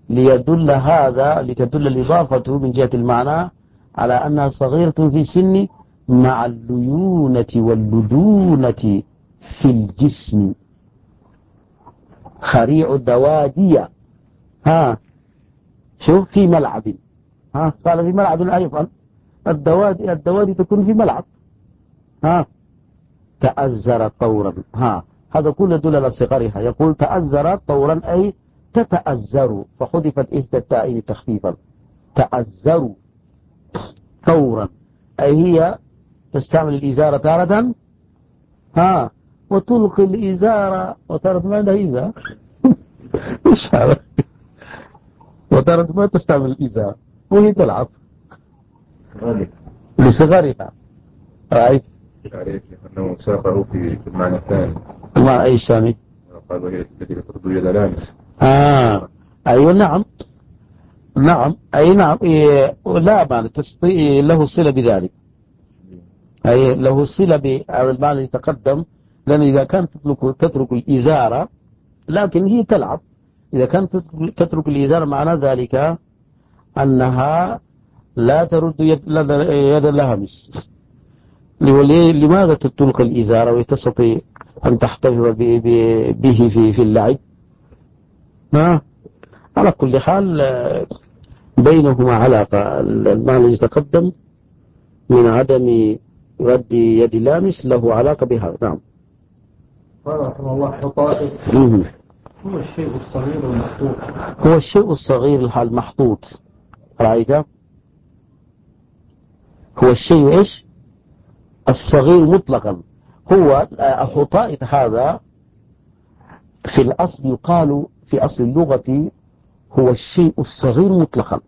لتدل الإضافة من جهة المعنى على أنها صغيرة في السن مع الليونة واللدونة في الجسم. خريع الدوادية شوف في ملعب، قال في ملعب أيضا، الدوادي تكون في ملعب. تأزر طورا، هذا كله يدل على صغرها. يقول تأزر طورا أي تتأزر، فحذفت إحدى التائين تخفيفا. تأزر طورا أي هي تستعمل الإزارة تارة وتلقي الإزارة وتارة ما عندها إزارة إيش هذا؟ وتارة ما تستعمل الإزارة وهي تلعب لصغرها. رأيت أنه ساقه في المعنى الثاني. ما أي ثاني؟ قال وهي التي ترد يد لامس. أيوة نعم أي نعم لا معنى له صلة بذلك، أي له صلة بالمعنى اللي تقدم، لأن إذا كانت تترك الإزارة لكن هي تلعب، إذا كانت تترك الإزارة معنى ذلك أنها لا ترد يد اللامس. لماذا تترك الإزارة وتستطيع أن تحتفظ به في اللعب؟ على كل حال بينهما علاقة. المعنى الذي تقدم من عدم رد يد لامس له علاقة بها. نعم. قال رحمه الله حطائط هو الشيء الصغير المحطوط. هو الشيء الصغير المحطوط. رأيت؟ هو الشيء إيش؟ الصغير مطلقا. هو الحطائط هذا في الأصل يقال في أصل اللغة هو الشيء الصغير مطلقا.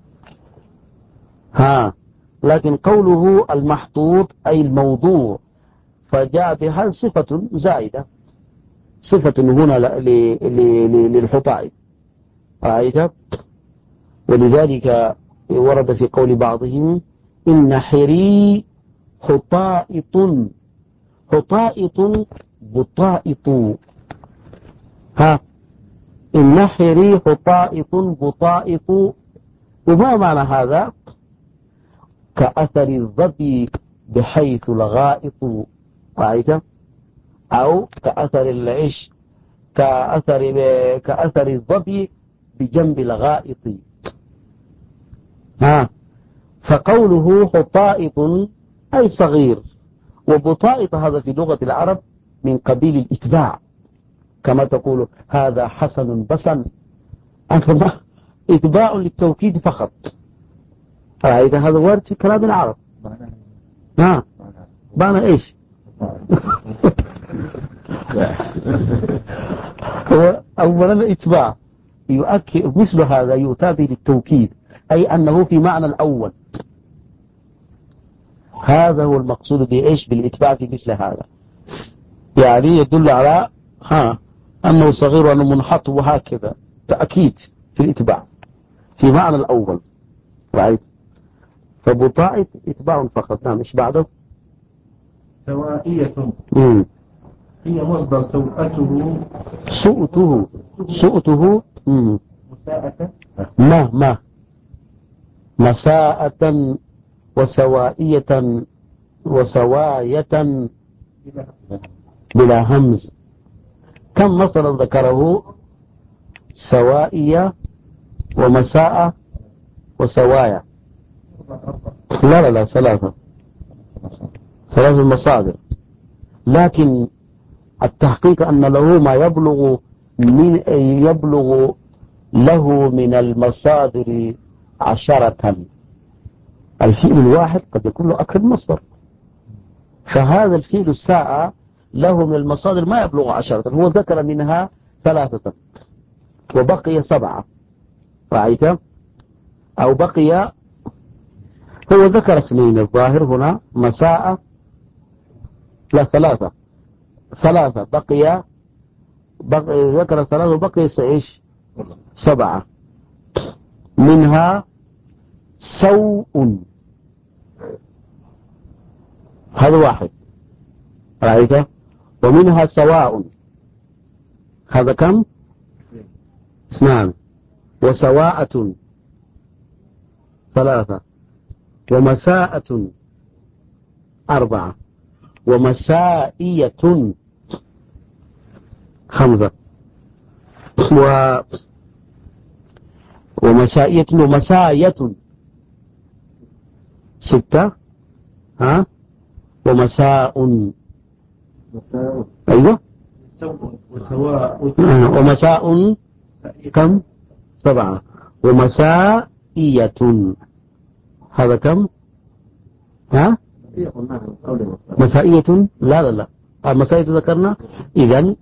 لكن قوله المحطوط أي الموضوع، فجاء بها صفة زائدة، صفة هنا للحطائط. رأيت؟ ولذلك ورد في قول بعضهم إن حري حطائط، حطائط بطائط. إن حري حطائط بطائط. وما معنى هذا؟ كأثر الظبي بحيث الغائط. رأيت؟ أو كأثر العش، كأثر الظبي بجنب الغائط. فقوله حطائط أي صغير، وبطائط هذا في لغة العرب من قبيل الإتباع، كما تقول هذا حسن بسن، إتباع للتوكيد فقط. إذا هذا وارد في كلام العرب. معنى إيش؟ هو أولا إتباع يؤكد، مثل هذا يؤتى للتوكيد، أي أنه في معنى الأول. هذا هو المقصود بإيش؟ بالإتباع في مثل هذا، يعني يدل على أنه صغير وأنه منحط وهكذا، تأكيد في الإتباع في معنى الأول. رأيت؟ فبطائط إتباع فقط. نعم. إيش بعده؟ سوائية هي مصدر سوءته. سؤته مساءة مساءة وسوائية وسواية بلا همز. كم مصدر ذكره؟ سوائية ومساءة وسوايا. لا ثلاثة مصادر، لكن التحقيق أن له ما يبلغ له من المصادر 10. الفعل الواحد قد يكون له أكثر من مصدر، فهذا الفعل الساعة له من المصادر ما يبلغ 10. هو ذكر منها 3 وبقي 7. رأيت؟ أو بقي، هو ذكر 2 الظاهر هنا، مساء لا ثلاثة بقي ذكر ثلاثة وبقي إيش 7 منها سوء هذا واحد رأيته ومنها سواء هذا كم 2 وسواءة 3 ومساءة 4 ومسائية 5 ومسائية ومساية 6 ومساء أيوة ومساء كم 7 ومسائية هذا كم مسائية لا المسائية ذكرنا إذن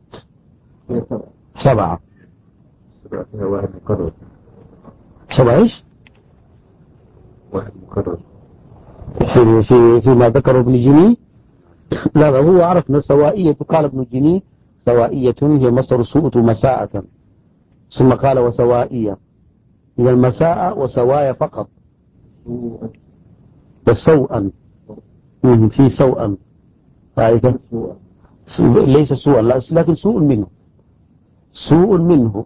7 واحد مكرر 7 إيش واحد مكرر فيما ذكر ابن جني لا هو عرفنا السوائية قال ابن جني سوائية هي مصدر سوء مساءة ثم قال وسوائية إذا المساء وسوايا فقط وسوءا في سوءا ليس سوءا لكن سوء منه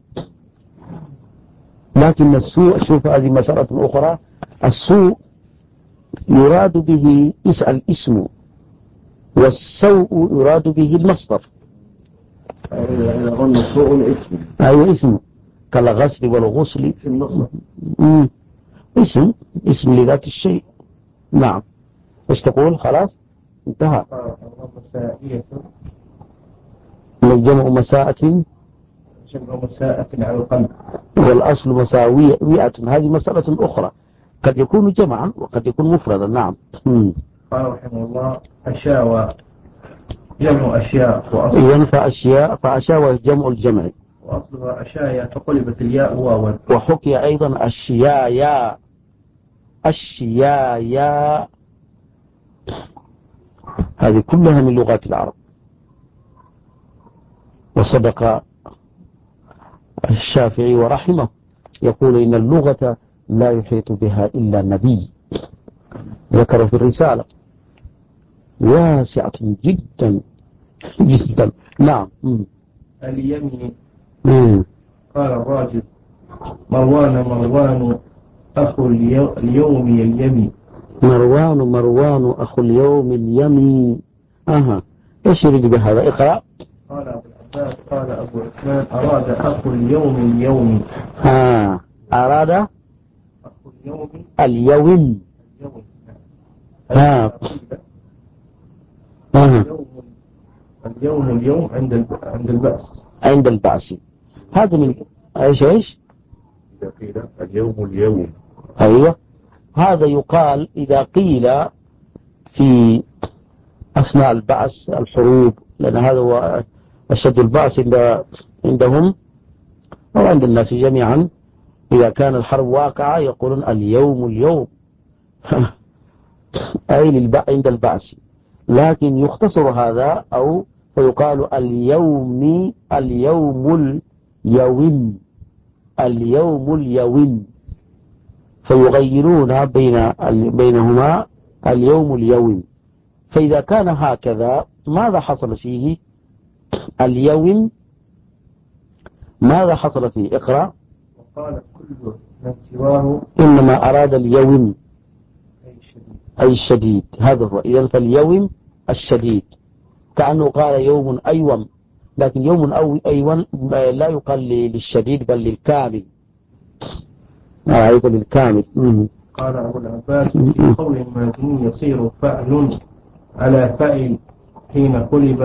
لكن السوء شوف هذه مسألة أخرى السوء يراد به الاسم والسوء يراد به المصدر سوء الاسم أيوة اسم كالغسل والغسل في النصر اسم لذات الشيء نعم ايش تقول خلاص انتهى مسائية الجمع مساءة جمع مساءة على القلب والأصل مساوية هذه مسألة أخرى قد يكون جمعا وقد يكون مفردا نعم قال رحمه الله أشاوى جمع أشياء إذن فأشاوى جمع الجمع وأصلها أشايا فقلبت الياء واوا وحكي أيضا أشيايا هذه كلها من لغات العرب وصدق الشافعي ورحمه يقول إن اللغة لا يحيط بها إلا نبي ذكر في الرسالة واسعة جدا نعم اليمين قال الراجل مروان أخو اليوم اليمي مروان أخو اليوم اليمي إيش يريد بهذا اقرأ قال أبو العباس قال أبو عثمان أراد أخو اليوم اليومي أراد أخو اليوم اليوم اليوم عند البأس هذا من ايش إذا قيل اليوم أيوة هذا يقال إذا قيل في أثناء البعث الحروب لأن هذا هو أشد البعث عندهم أو عند الناس جميعا إذا كان الحرب واقعة يقولون اليوم أي عند البعث لكن يختصر هذا أو فيقال اليوم اليوم فيغيرون بينهما اليوم فإذا كان هكذا ماذا حصل فيه اليوم ماذا حصل فيه اقرأ وقال كل من سواه إنما أراد اليوم أي الشديد هذا هو إذن فاليوم الشديد كأنه قال يوم أيوم لكن يوم أو أيوم لا يقال للشديد بل للكامل أيضا للكامل قال أبو العباس في قول المازني يصير فعل على فعل حين قلب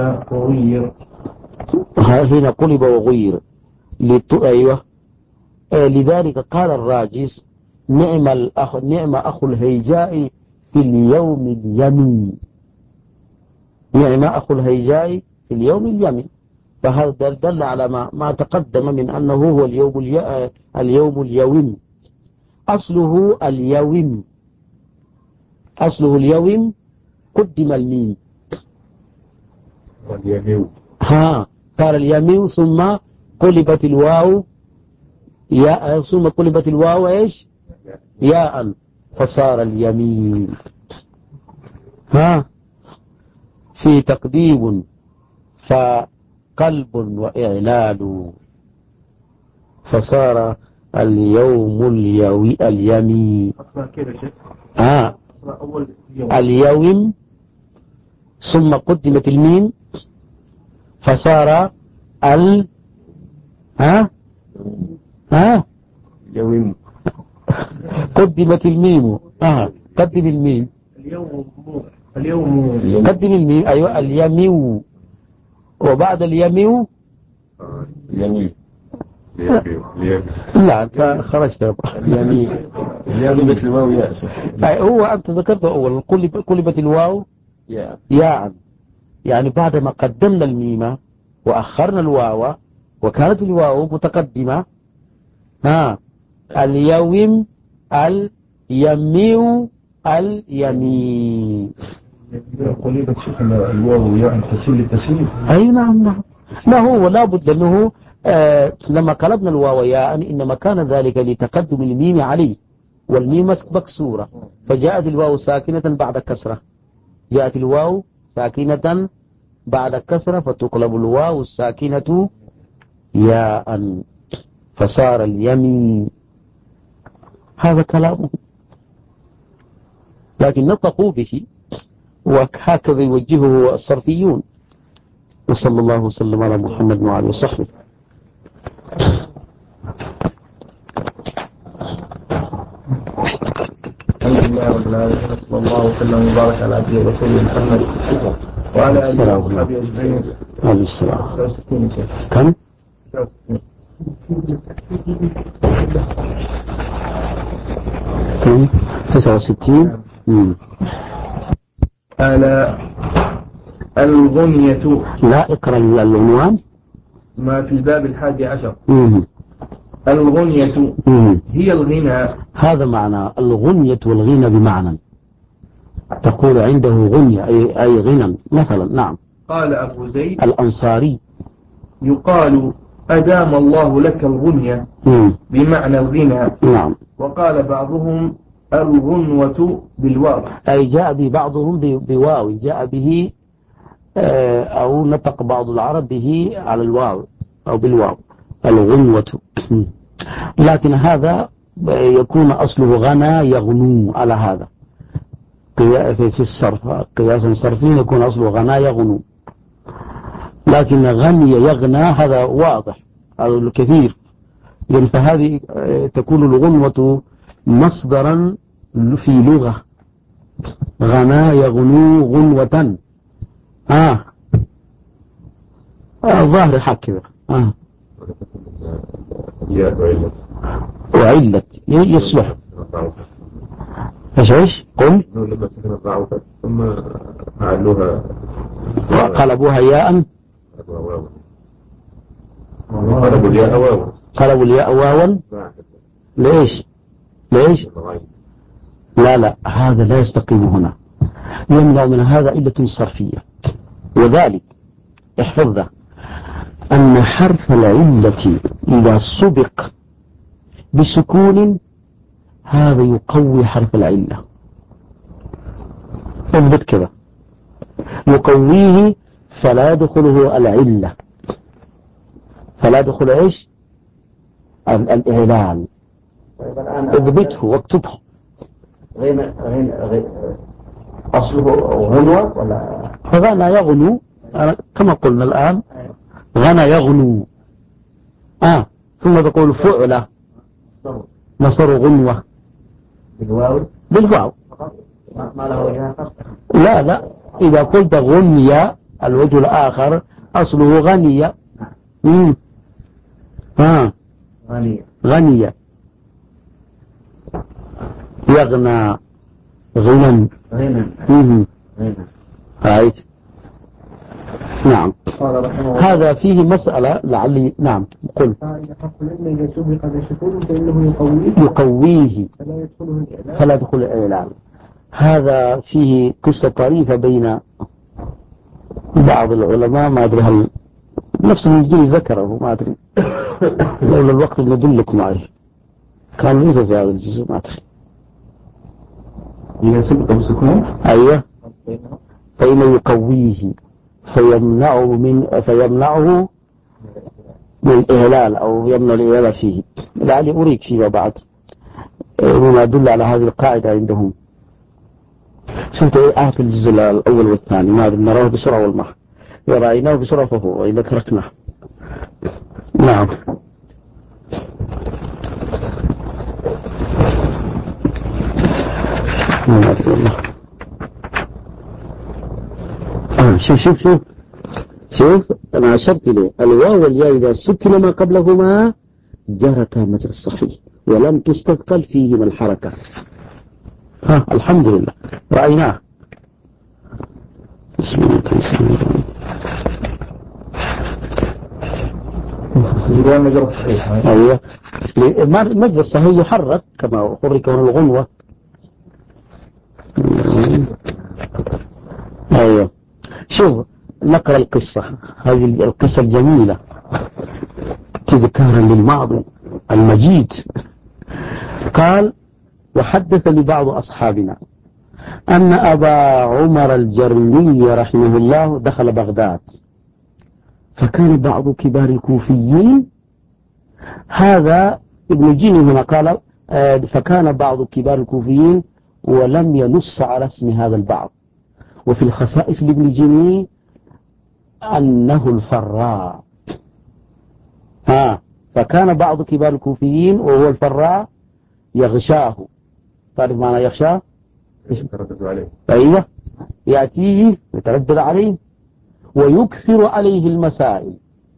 وغير أيوة لذلك قال الراجس نعم أخو الهيجاء في اليوم اليمين نعم أخو الهيجاء في اليوم اليمين فهذا دل على ما تقدم من أنه هو اليوم اليوم أصله اليوم قدم الميم صار اليمين ثم قلبت الواو ياء ثم قلبت الواو ايش ياء فصار اليمين. في تقديم فقلب وإعلال فصار اليوم اليمين. أصلا كيف يا شيخ؟ أصلا أول اليوم ثم قدمت الميم فصار يوم قدمت الميم قدم الميم اليوم قدم الميم أيوة اليميو وبعد اليميو يمين لا أنت خرجت اليمين مثل الواو ياء. هو أنت ذكرته أول قلبت الواو ياء يعني بعدما قدمنا الميم وأخرنا الواو وكانت الواو متقدمة اليوم اليميو اليمين. قلبت شيخ الواو ياء تسهيل للتسهيل. أي نعم ما هو لابد أنه لما قلبنا الواو ياء إنما كان ذلك لتقدم الميم عليه والميم مكسورة فجاءت الواو ساكنة بعد كسرة. جاءت الواو ساكنة بعد كسرة فتقلب الواو الساكنة ياء فصار اليمين. هذا كلامه لكن نطقوا به وهكذا يوجهه الصرفيون. وصلى الله وسلم على محمد وعلى آله وصحبه. الحمد لله رب العالمين صلى الله وسلم وبارك على عبده ورسوله محمد وعلى آله وصحبه أجمعين. عليه السلام. 69 كم؟ 69. الغنية. لا اقرأ العنوان. ما في الباب 11. الغنية هي الغنى. هذا معنى الغنية والغنى بمعنى تقول عنده غنية أي غنى مثلا. نعم. قال أبو زيد الأنصاري يقال أدام الله لك الغنية بمعنى الغنى. نعم. وقال بعضهم الغنوة بالواو أي جاء ببعضهم بواو جاء به أو نطق بعض العرب به على الواو أو بالواو الغنوة. لكن هذا يكون أصله غنى يغنو على هذا في الصرف قياسا صرفيا يكون أصله غنى يغنو. لكن غني يغنى هذا واضح هذا الكثير يعني فهذه تكون الغنوة مصدرا في لغة غنى يغنو غنوة ظاهر حكذا وعلت يصلح ايش قل لما سكنت ضعفت ثم أعلوها قلبوها ياء قلبوا الياء واوا ليش لا هذا لا يستقيم هنا يمنع من هذا علة صرفية. وذلك احفظ أن حرف العلة إذا سبق بسكون هذا يقوي حرف العلة. اضبط كذا يقويه فلا يدخله العلة فلا يدخل ايش الإعلان. اضبطه واكتبه. أصله غنوة ولا فغنى يغنو كما قلنا الآن غنى يغنو ثم تقول فعلة نصر غنوة بالواو ما له وجه آخر. لا إذا قلت غنية الوجه الآخر أصله غنية غنية يغنى غنى رأيت. نعم. هذا فيه مسألة لعلي نعم قل يقويه فلا يدخل الإعلان. هذا فيه قصة طريفة بين بعض العلماء ما أدري هل نفس الجيل ذكره ما أدري لولا الوقت اللي ندلكم عليه كان ليس في هذا الجزء ما أدري يسبق بسكون أيوه فإن يقويه فيمنعه من الإهلال أو يمنع الإهلال فيه لعلي أريك فيما بعد مما يدل على هذه القاعدة عندهم. شفت آخر الجزء الأول والثاني ما نراه بسرعة والمح رأيناه بسرعة فهو وإذا تركناه. نعم شوف أنا أشرت إليه الواو والياء إذا سكن ما قبلهما جرتا مجرى الصحيح ولم تستثقل فيهما الحركة. الحمد لله رأيناه. بسم الله إذا مجرى الصحيح أيوة مجرى الصحيح يحرك كما حرك من الغنوة. أيوة شوف نقرأ القصة هذه القصة الجميلة تذكارا للماضي المجيد. قال وحدثني بعض أصحابنا أن أبا عمر الجرمي رحمه الله دخل بغداد فكان بعض كبار الكوفيين هذا ابن جيني هنا قال فكان بعض كبار الكوفيين ولم ينص على اسم هذا البعض وفي الخصائص لابن جيني أنه الفراء. فكان بعض كبار الكوفيين وهو الفراء يغشاه. تعرف معنى يغشاه؟ يتردد عليه. أيوة يأتيه يتردد عليه ويكثر عليه المسائل.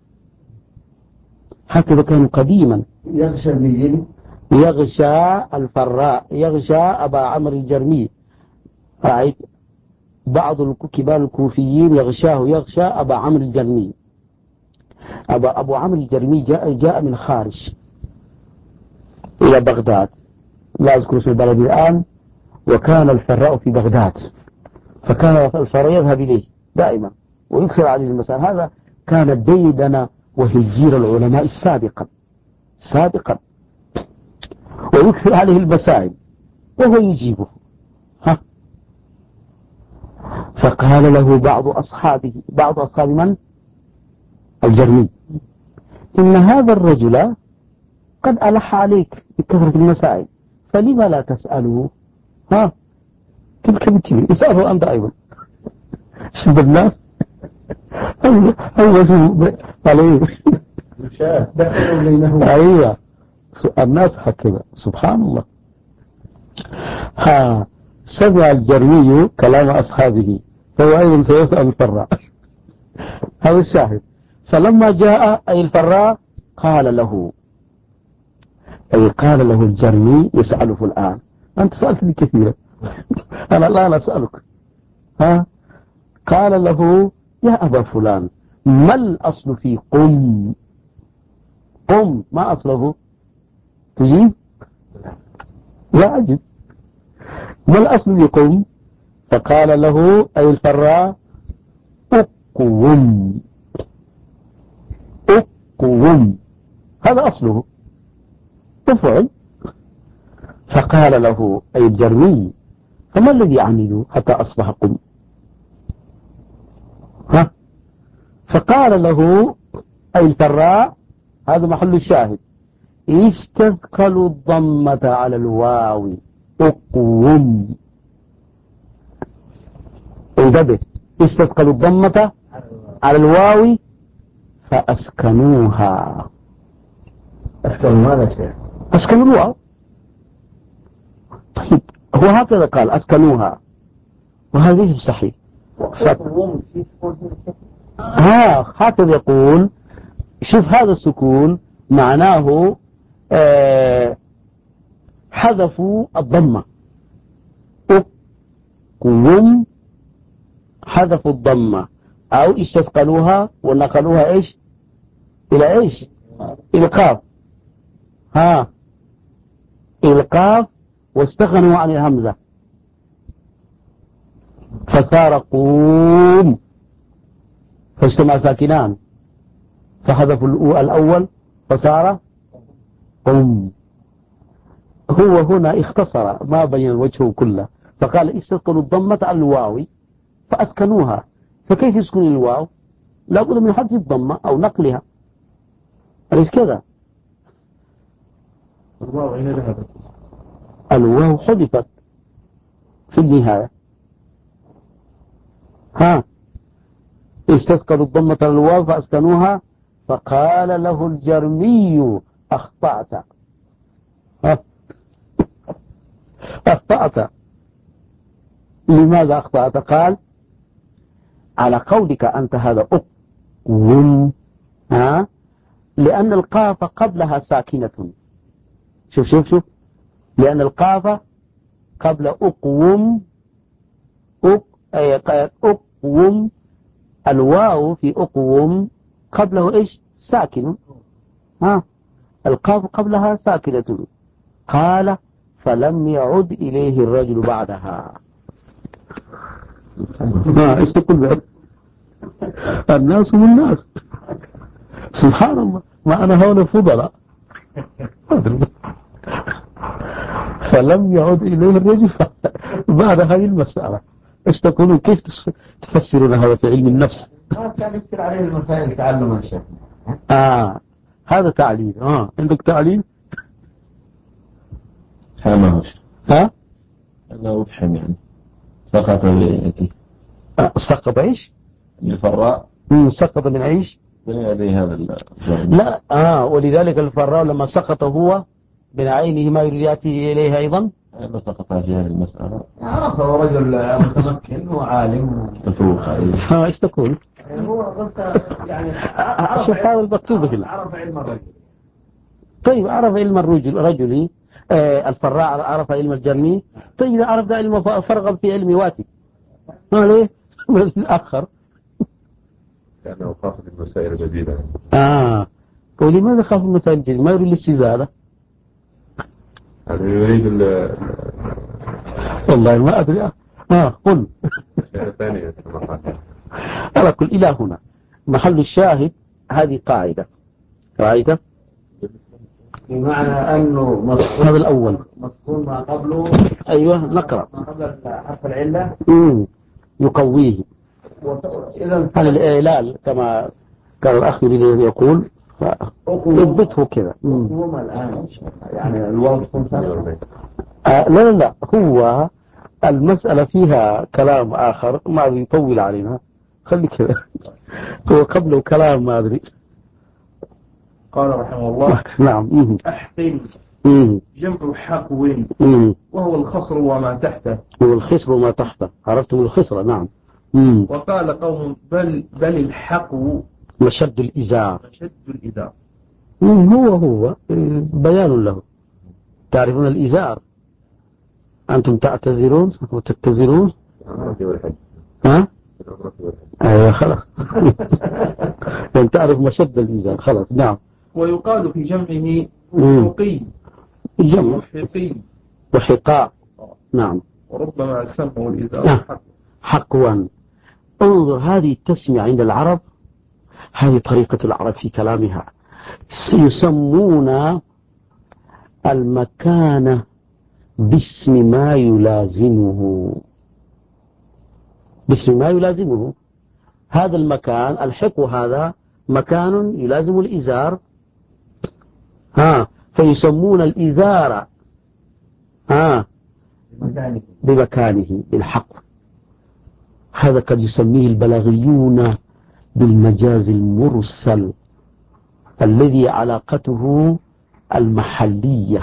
هكذا كان قديما يغشى بالجن يغشى الفراء يغشى أبا عمرو الجرمي. رأيت بعض كبار الكوفيين يغشى أبا عمرو الجرمي. أبو عمرو الجرمي جاء من خارج إلى بغداد لا أذكر اسم البلد الآن وكان الفراء في بغداد فكان الفراء يذهب إليه دائما ويكثر عليه المسائل. هذا كان ديدن وهجير العلماء سابقا ويكثر عليه المسائل وهو يجيبه. فقال له بعض أصحاب من؟ الجرمي إن هذا الرجل قد ألح عليك بكثرة المسائل فلما لا تسأله؟ تلك بتيجي اسأله أنت أيضا. شوف الناس هو عليه دخلوا بينهم. أيوة الناس هكذا سبحان الله. سمع الجرمي كلام أصحابه فهو أيضا سيسأل الفراء. هذا الشاهد. فلما جاء أي الفراء قال له الجرمي يسأله الآن أنت سألتني كثيرا أنا الآن أسألك. قال له يا أبا فلان ما الأصل في قم ما أصله؟ تجيب؟ لا أجب. ما الأصل في قم؟ فقال له أي الفراء أقوم هذا أصله افعل. فقال له أي الجرمي فما الذي عملوا حتى أصبح قم؟ فقال له أي الفراء هذا محل الشاهد استثقلوا الضمة على الواو أقوم. انتبه استثقلوا الضمة على الواو فأسكنوها. أسكنوا ماذا شيء؟ أسكنوا الواو. طيب هو هكذا قال أسكنوها وهذا ليس صحيح. هكذا يقول. شوف هذا السكون معناه حذفوا الضمة أقوم حذفوا الضمة أو استثقلوها ونقلوها إيش إلى إيش إلى القاف. القاف واستغنوا عن الهمزة فصار قوم. فاجتمع ساكنان فحذفوا الأول فصار قم. هو هنا اختصر ما بين وجهه كله فقال استثقلوا الضمة الواو فأسكنوها. فكيف يسكن الواو؟ لابد من حذف الضمة أو نقلها، أليس كذا؟ الواو أين ذهبت؟ الواو حذفت في النهاية. استثقلوا الضمة الواو فأسكنوها فقال له الجرمي أخطأت. أخطأت. لماذا أخطأت؟ قال على قولك أنت هذا أقوم، لأن القاف قبلها ساكنة. شوف لأن القاف قبل أقوم أقوم الواو في أقوم قبله إيش؟ ساكن. القاف قبلها ساكنة. قال فلم يعد إليه الرجل بعدها. ايش تقول بعد؟ الناس هم الناس، سبحان الله، ما أنا هون فضلاء. فلم يعد إليه الرجل بعد هذه المسألة. ايش تقولون؟ كيف تفسرون هذا في علم النفس؟ كان يكتب عليه المسائل تعلما شيخ. هذا تعليل. عندك تعليل؟ ما ها؟ أنا أفهم يعني سقط بيتي. سقط ايش؟ الفراء. سقط من ايش؟ من يدي هذا لا ولذلك الفراء لما سقط هو من عينه ما يريد يأتي إليه أيضا. ما سقط في هذه المسألة. عرفه رجل متمكن وعالم تفوق. ايش تقول؟ هو بس يعني شوف هذا المكتوب هنا. عرف علم الرجل. طيب عرف علم الرجل الفراء عرف علم الجرمي. طيب إذا عرف علم فرغب في علم واتي ليه؟ بس الآخر لأنه خاف من المسائل الجديدة. ولماذا خاف من المسائل الجديدة؟ ما يريد الاستزادة. هذا يريد والله ما أدري. قل ثانية. على كل إلى هنا محل الشاهد. هذه قاعدة بمعنى أنه هذا الأول مسكون ما قبله. أيوة نقرأ ما قبل حرف العلة يقويه. إذا على الإعلال كما كان الأخ يريد يقول اثبته كذا. هم الآن يعني الواو تكون لا هو المسألة فيها كلام آخر ما يطول علينا. خلي كذا. هو قبله كلام ما أدري. قال رحمه الله نعم. أحقن جمع حقو وهو الخصر وما تحته. هو الخصر وما تحته. عرفتم الخصر؟ نعم. وقال قوم بل الحقو مشد الإزار. هو بيان له. تعرفون الإزار؟ أنتم تعتذرون وتتذرون. أيوة خلاص. أن تعرف مشد الإزار خلاص. نعم. ويقال في جمعه حقي جمع وحقاء. نعم. وربما سموا الإزار حقوا. انظر هذه التسمية عند العرب، هذه طريقة العرب في كلامها. يسمون المكان باسم ما يلازمه. هذا المكان الحق هذا مكان يلازم الإزار. فيسمون الإزار بمكانه بالحق. هذا قد يسميه البلاغيون بالمجاز المرسل الذي علاقته المحلية.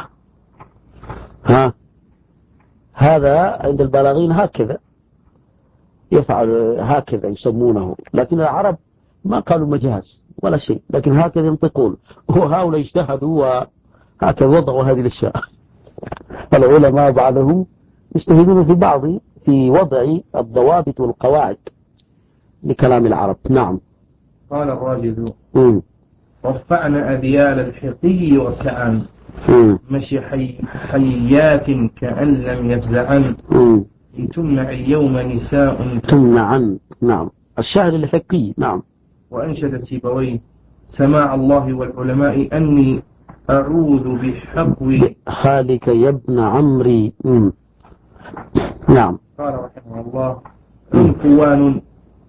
هذا عند البلاغين هكذا يفعل، هكذا يسمونه. لكن العرب ما قالوا مجاز ولا شيء، لكن هكذا ينطقون. وهؤلاء اجتهدوا وهكذا وضعوا هذه الأشياء. العلماء بعضهم يجتهدون في وضع الضوابط والقواعد لكلام العرب. نعم. قال الراجز رفعنا أذيال الحقي وكأن مشي حيات كأن لم يفزعن تمنع اليوم نساء تمنعن. نعم. الشعر الحقي. نعم. وأنشد سيبويه سماع الله والعلماء أني أعوذ بحقو خالك يا ابن عمري. نعم. قال رحمه الله عنفوان.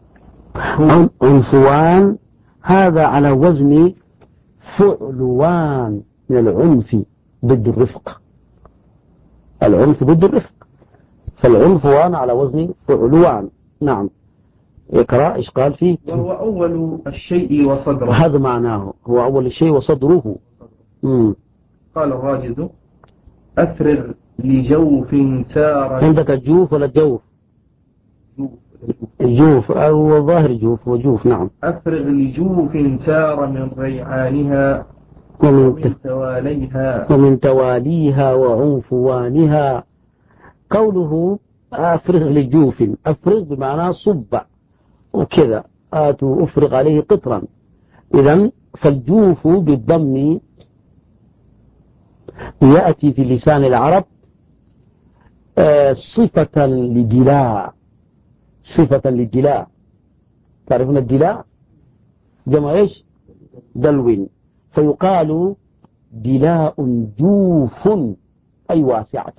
عنفوان هذا على وزن فعلوان من العنف ضد الرفق. العنف ضد الرفق، فالعنفوان على وزن فعلوان. نعم. اقرأ ايش قال فيه. وهو أول الشيء وصدره. هذا معناه، هو أول الشيء وصدره. قال الراجز أفرغ لجوف سار. عندك الجوف ولا الجوف؟ جوف. الجوف أو ظاهر جوف وجوف. نعم. أفرغ لجوف سار من ريعانها ومن تواليها وعنفوانها. قوله أفرغ لجوف، أفرغ بمعنى صب وكذا، أفرغ عليه قطرا. إذن فالجوف بالضم يأتي في لسان العرب صفة للجلاء، صفة للجلاء. تعرفون الجلاء جمع ايش؟ دلو. فيقال دلاء جوف أي واسعة.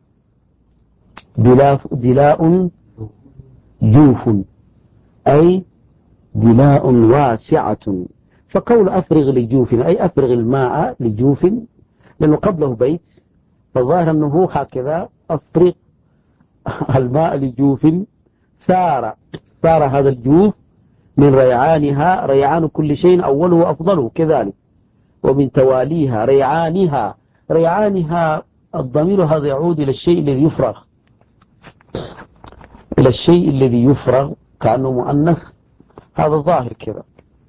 دلاء جوف أي دلاء واسعة. فقول أفرغ لجوف أي أفرغ الماء لجوف، لأنه قبله بيت، فالظاهر أنه هكذا أفرغ الماء لجوف سار هذا الجوف من ريعانها. ريعان كل شيء أوله أفضله كذلك. ومن تواليها ريعانها الضمير هذا يعود إلى الشيء الذي يفرغ، إلى الشيء الذي يفرغ كأنه مؤنث، هذا الظاهر كذا.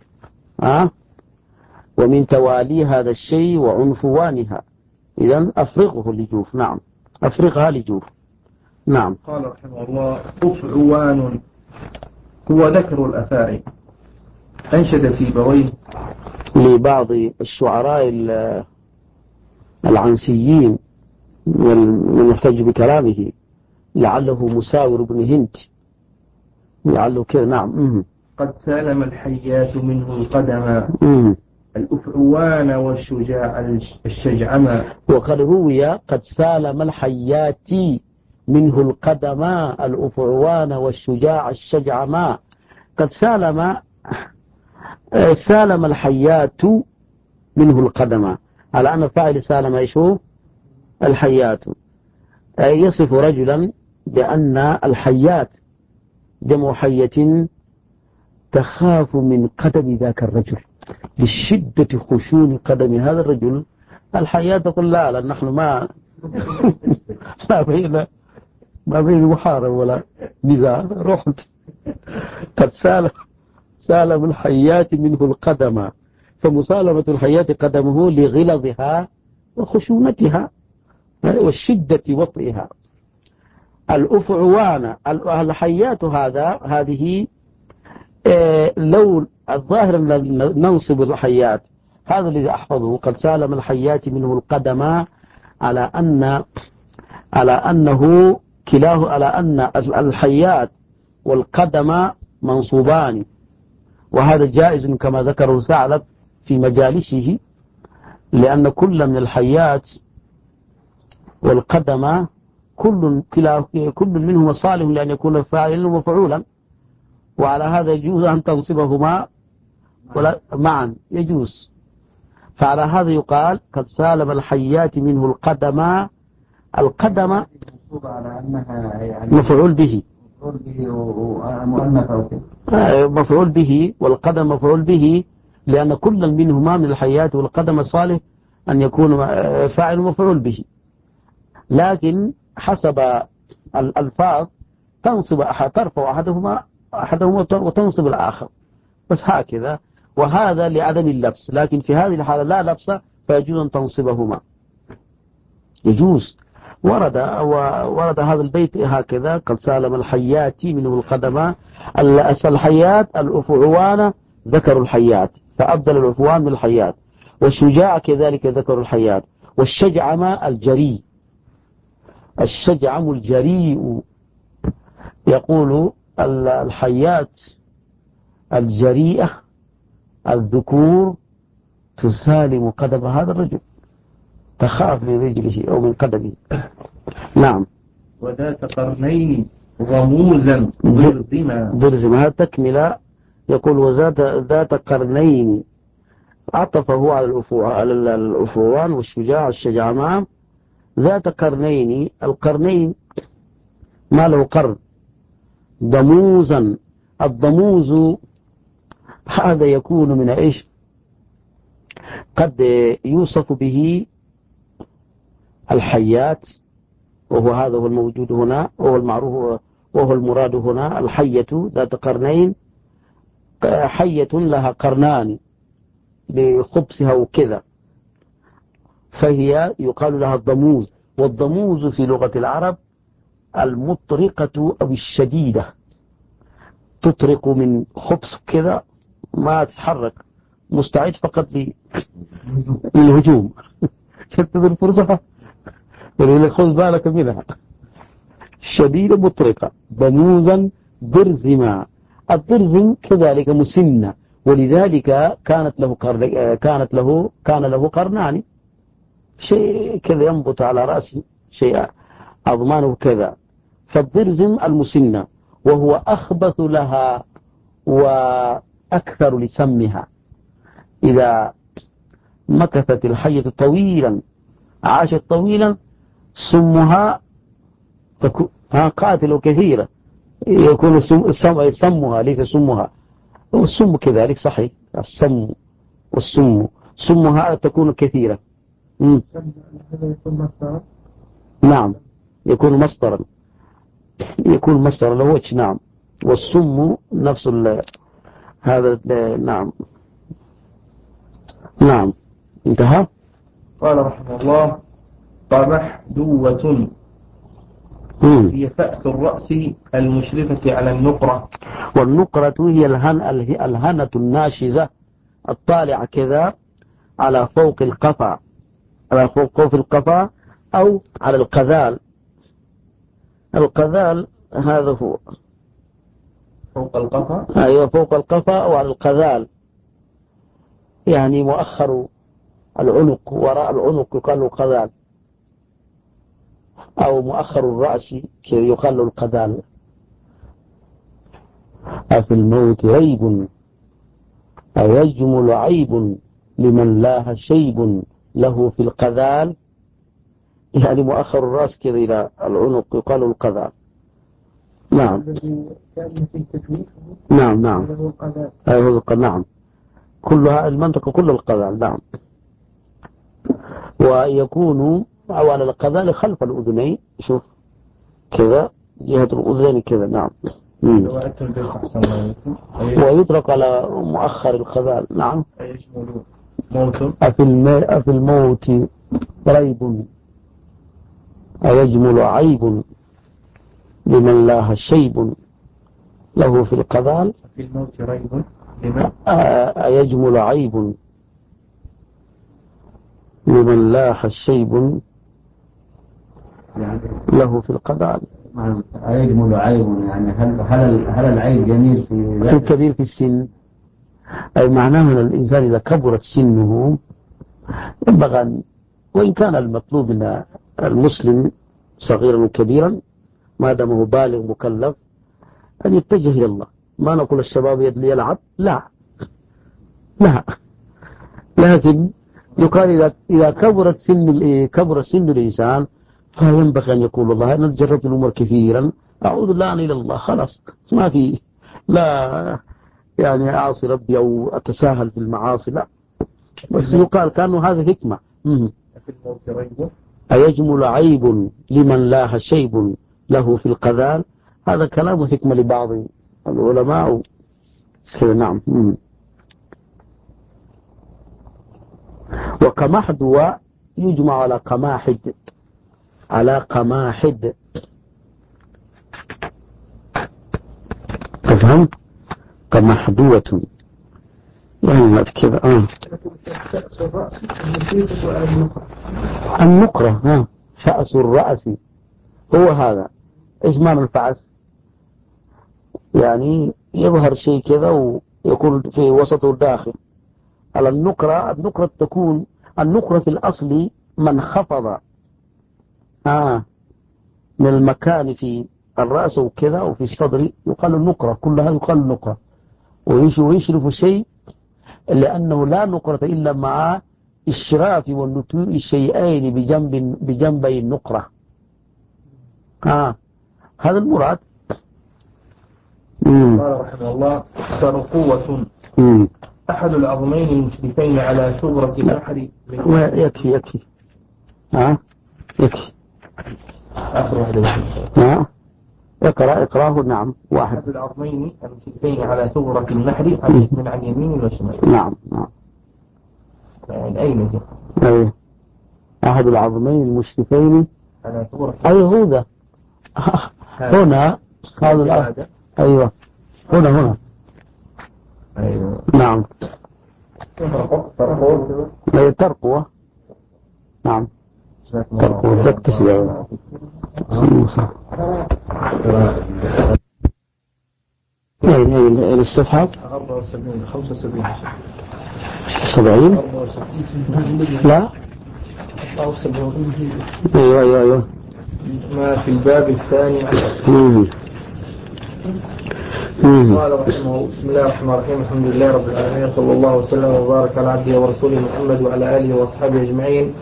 ومن توالي هذا الشيء وعنفوانها. إذن أفرغه لجوف. نعم. أفرغها لجوف. نعم. قال رحمه الله أفعوان هو ذكر الأفاعي. أنشد سيبويه لبعض الشعراء العنسيين من يحتج بكلامه، لعله مساور بن هند، لعله كذا. نعم. قد سالم الحيات منه القدم الأفعوان والشجاع الشجعما. وقد روي قد سالم الحيات منه القدم الأفعوان والشجاع الشجعما. قد سالم الحيات منه القدم، على أن فاعل سالم ايش هو؟ الحيات. يصف رجلا بأن الحيات جمع حية تخاف من قدم ذاك الرجل لشدة خشون قدم هذا الرجل. الحياة تقول لا نحن ما بين محارب ولا نزاع. رحت قد سالم الحيات منه القدم. فمسالمة الحيات قدمه لغلظها وخشونتها والشدة وطئها. الأفعوان الحيات هذه لو الظاهر ننصب الحيات، هذا الذي أحفظه. قد سالم الحيات منه القدم على أنه كلاه، على أن الحيات والقدم منصوبان، وهذا جائز كما ذكره ثعلب في مجالسه، لأن كل من الحيات والقدم كل منهما صالح لأن يكون فاعلا ومفعولا، وعلى هذا يجوز أن تنصبهما معا يجوز. فعلى هذا يقال قد سالم الحيات منه القدم. القدم على أنها يعني مفعول به، مفعول به، والقدم مفعول به، لأن كل منهما من الحيات والقدم صالح أن يكون فاعل مفعول به. لكن حسب الألفاظ ترفع أحدهما وتنصب الآخر، بس هكذا. وهذا لعدم اللبس، لكن في هذه الحالة لا لبس فيجوز أن تنصبهما، يجوز. ورد هذا البيت هكذا: قد سالم الحيات منه القدم. الحيات الأفعوان ذكر الحيات، فأبدل الأفعوان من الحيات. والشجاع كذلك ذكر الحيات. والشجعم الجريء، الشجعم الجريء. يقول الحيات الجريئة الذكور تسالم قدم هذا الرجل، تخاف من رجله أو من قدمه. نعم. وذات قرنين رموزا برزما. هذا تكملة. يقول ذات قرنين، عطفه على الأفوان والشجاع، الشجعمان. ذات قرنين، القرنين ما له قرن. ضموزا، الضموز هذا يكون من إيش؟ قد يوصف به الحيات، وهو هذا هو الموجود هنا، وهو المعروف، وهو المراد هنا. الحية ذات قرنين، حية لها قرنان لخبصها وكذا، فهي يقال لها الضموز. والضموز في لغة العرب المطرقة أو الشديدة، تطرق من خبص كذا، ما تتحرك، مستعد فقط للهجوم. تنتظر الفرصة ولذلك خذ بالك منها. شديدة مطرقة. ضموزا برزما. البرزم كذلك مسنة، ولذلك كان له قرنان، شيء كذا ينبت على رأسه، شيء أضمانه كذا. فالبرزم المسنة، وهو أخبث لها وأكثر لسمها. إذا مكثت الحية طويلا، عاشت طويلا، سمها قاتل كثيرة، يكون سمها ليس سمها. والسم كذلك صحيح، السم والسم، سمها تكون كثيرة. نعم، يكون مصدرا له وجه. نعم. والسم نفس هذا. نعم. انتهى. قال رحمه الله: قمحدوة هي فأس الرأس المشرفة على النقرة. والنقرة هي الهنة الناشزة الطالعة كذا على فوق القفا، على فوق القفا أو على القذال. القذال هذا هو فوق القفا. أيوة، فوق القفا أو على القذال، يعني مؤخر العنق، وراء العنق يقال له قذال، أو مؤخر الرأس يقال له القذال. أفي الموت ريب أيجمل عيب لمن لاه شيب له في القذال، يعني مؤخر الرأس كذا إلى العنق يقال له القذال. نعم. نعم. نعم. كلها المنطقة كل القذال. نعم. ويكون على القذال خلف الأذنين، شوف كذا، جهة الأذنين كذا. نعم. ويطلق على مؤخر القذال. نعم. أفي الموت ريب أيجمل عيب لمن لاه شيب له في القذال. في الموت ريب لمن أيجمل عيب لمن لاه الشيب له في القذال. أيجمل عيب، يعني هل العيب جميل في الكبير في السن؟ أي معناه أن الإنسان إذا كبرت سنه ينبغي، وإن كان المطلوب من المسلم صغيرا وكبيرا ما دامه بالغ مكلف أن يتجه إلى الله. ما نقول الشباب يلعب، لا، لكن يقال إذا كبر سن الإنسان فينبغي أن يقول الله أنا جربت الأمور كثيرا، أعوذ الآن إلى الله، خلاص ما في، لا يعني أعصي ربي أو أتساهل في المعاصي، لا، بس يقال كانوا هذا حكمة. أيجمل عيب لمن لاه شيب له في القذال، هذا كلام حكمة لبعض العلماء كذا. نعم. وكمحدوى يجمع على قماحد، تفهم؟ كمحدوة يعني كذا. النقرة فأس الرأس هو هذا. إيش معنى الفأس؟ يعني يظهر شيء كذا ويكون في وسطه الداخل، على النقرة تكون النقرة في الأصل من خفض من المكان في الرأس وكذا وفي الصدر يقال النقرة، كلها يقال النقرة. ويشرف شيء لأنه لا نقرة إلا مع الشراف والنتوء الشيئين بجنبي النقرة. هذا المراد. قال رحمه الله: ترقوة أحد العظمين المشرفين على ثغرة البحر. يكفي يكفي آخر واحدة. اقراه. نعم. واحد. أحد العظمين المشرفين على ثغرة النحر من عن يمين والشمال. نعم. يعني أين ذلك؟ أيه. أحد العظمين المشرفين على ثغرة. أيوه هذا. هنا هذا. أيوه هنا. أيوه. نعم. ترقوة. نعم. ترقوة تكتشف. صح. أين الصفحة؟ 74 75 70. لا. 74. أيوه. ما في الباب الثاني عشر. قال رحمه: بسم الله الرحمن الرحيم، الحمد لله رب العالمين، صلى الله وسلم وبارك على عبده ورسوله محمد وعلى آله وأصحابه أجمعين،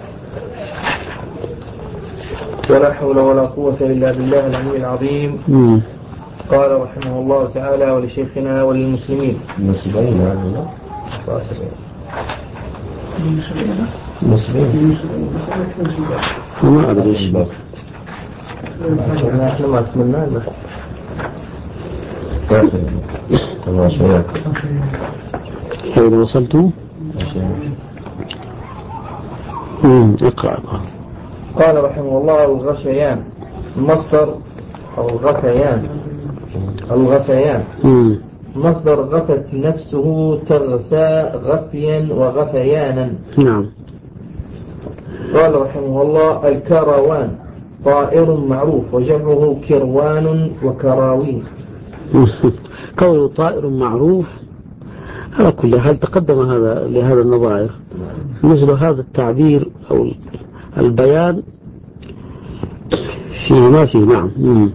ولا حول ولا قوة إلا بالله العلي العظيم. قال رحمه الله تعالى: ولشيخنا وللمسلمين. ما أدري إيش بقى. احنا ما أكملنا له. حين وصلتم اقرأ. قال رحمه الله: الغثيان مصدر الغثيان مصدر غثت نفسه تغثى غثيا وغثيانا. نعم. قال رحمه الله: الكروان طائر معروف وجمعه كروان وكراوين. قوله طائر معروف على كل حال تقدم هذا لهذا النظائر. مثل هذا التعبير أو البيان فيه ما فيه. نعم.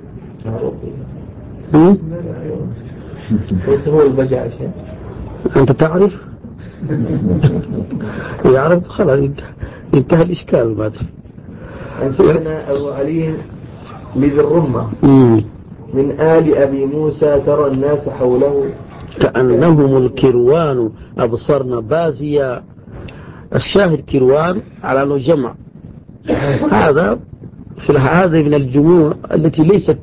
وش هو البجع شيء؟ أنت تعرف؟ إذا عرفت خلاص انتهى الإشكال بعد. سيدنا أبو علي بذي الرمة من آل أبي موسى ترى الناس حوله كأنهم الكروان أبصرنا بازيا. الشاهد كروان على أنه جمع. هذا من الجموع التي ليست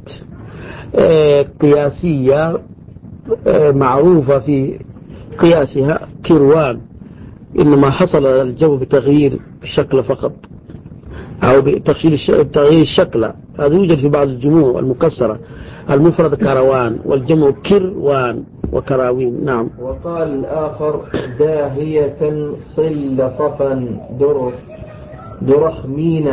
قياسية معروفة في قياسها كروان، إنما حصل الجو بتغيير الشكل فقط أو بتغيير الشكل. هذا يوجد في بعض الجموع المكسرة. المفرد كروان والجمع كروان وكراوين. نعم. وقال الآخر: داهية صل صفا درخمين.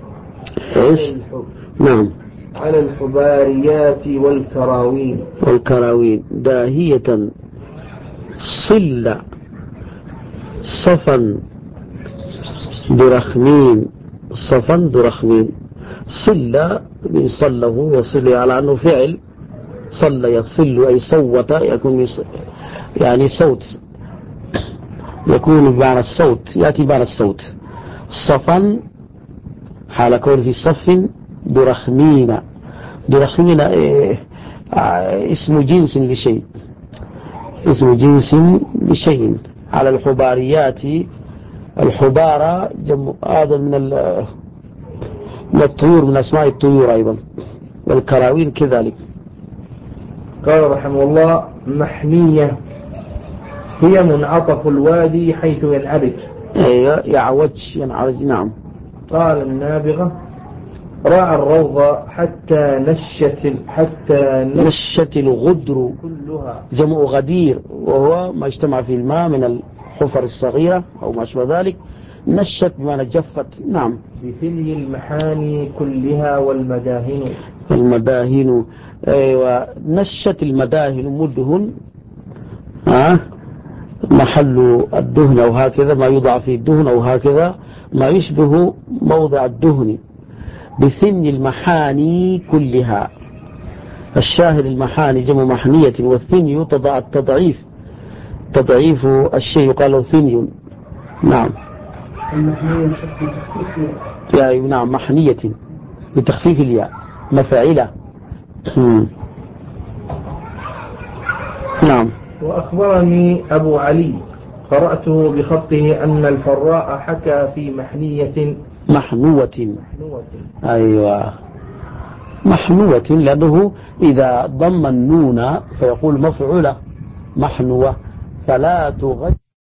نعم. على الحباريات والكراوين. داهية صل صفا درخمين. صل من صله وصل على أنه فعل. صل يصل أي صوت، يكون يعني صوت، يكون بمعنى الصوت، يأتي بمعنى الصوت. صفا حال كون في صف. درخمين اسم جنس لشيء. على الحباريات. الحبارة هذا من الطيور، من أسماء الطيور أيضا. والكراوين كذلك. قال رحمه الله: محمية هي منعطف الوادي حيث ينعرج. ينعرج. نعم. قال النابغة: راعى الروض حتى نشت الغدر كلها. جمع غدير، وهو ما اجتمع في الماء من الحفر الصغيرة أو ما أشبه ذلك. نشت بمعنى جفت. نعم. بثلي المحاني كلها والمداهن. أيوة. نشت المداهن مدهن محل الدهن أو هكذا ما يوضع فيه الدهن أو هكذا ما يشبه موضع الدهن بسن المحاني كلها. الشاهد المحاني جمع محنية، والثني تضع التضعيف، تضعيف الشيء يقال له ثني. نعم يا نعم محنية بتخفيف الياء مفاعلة. نعم. وأخبرني أبو علي قرأته بخطه أن الفراء حكى في محنية محنوة. أيوة محنوة، لأنه إذا ضم النون فيقول مفعولة محنوة، فلا تغير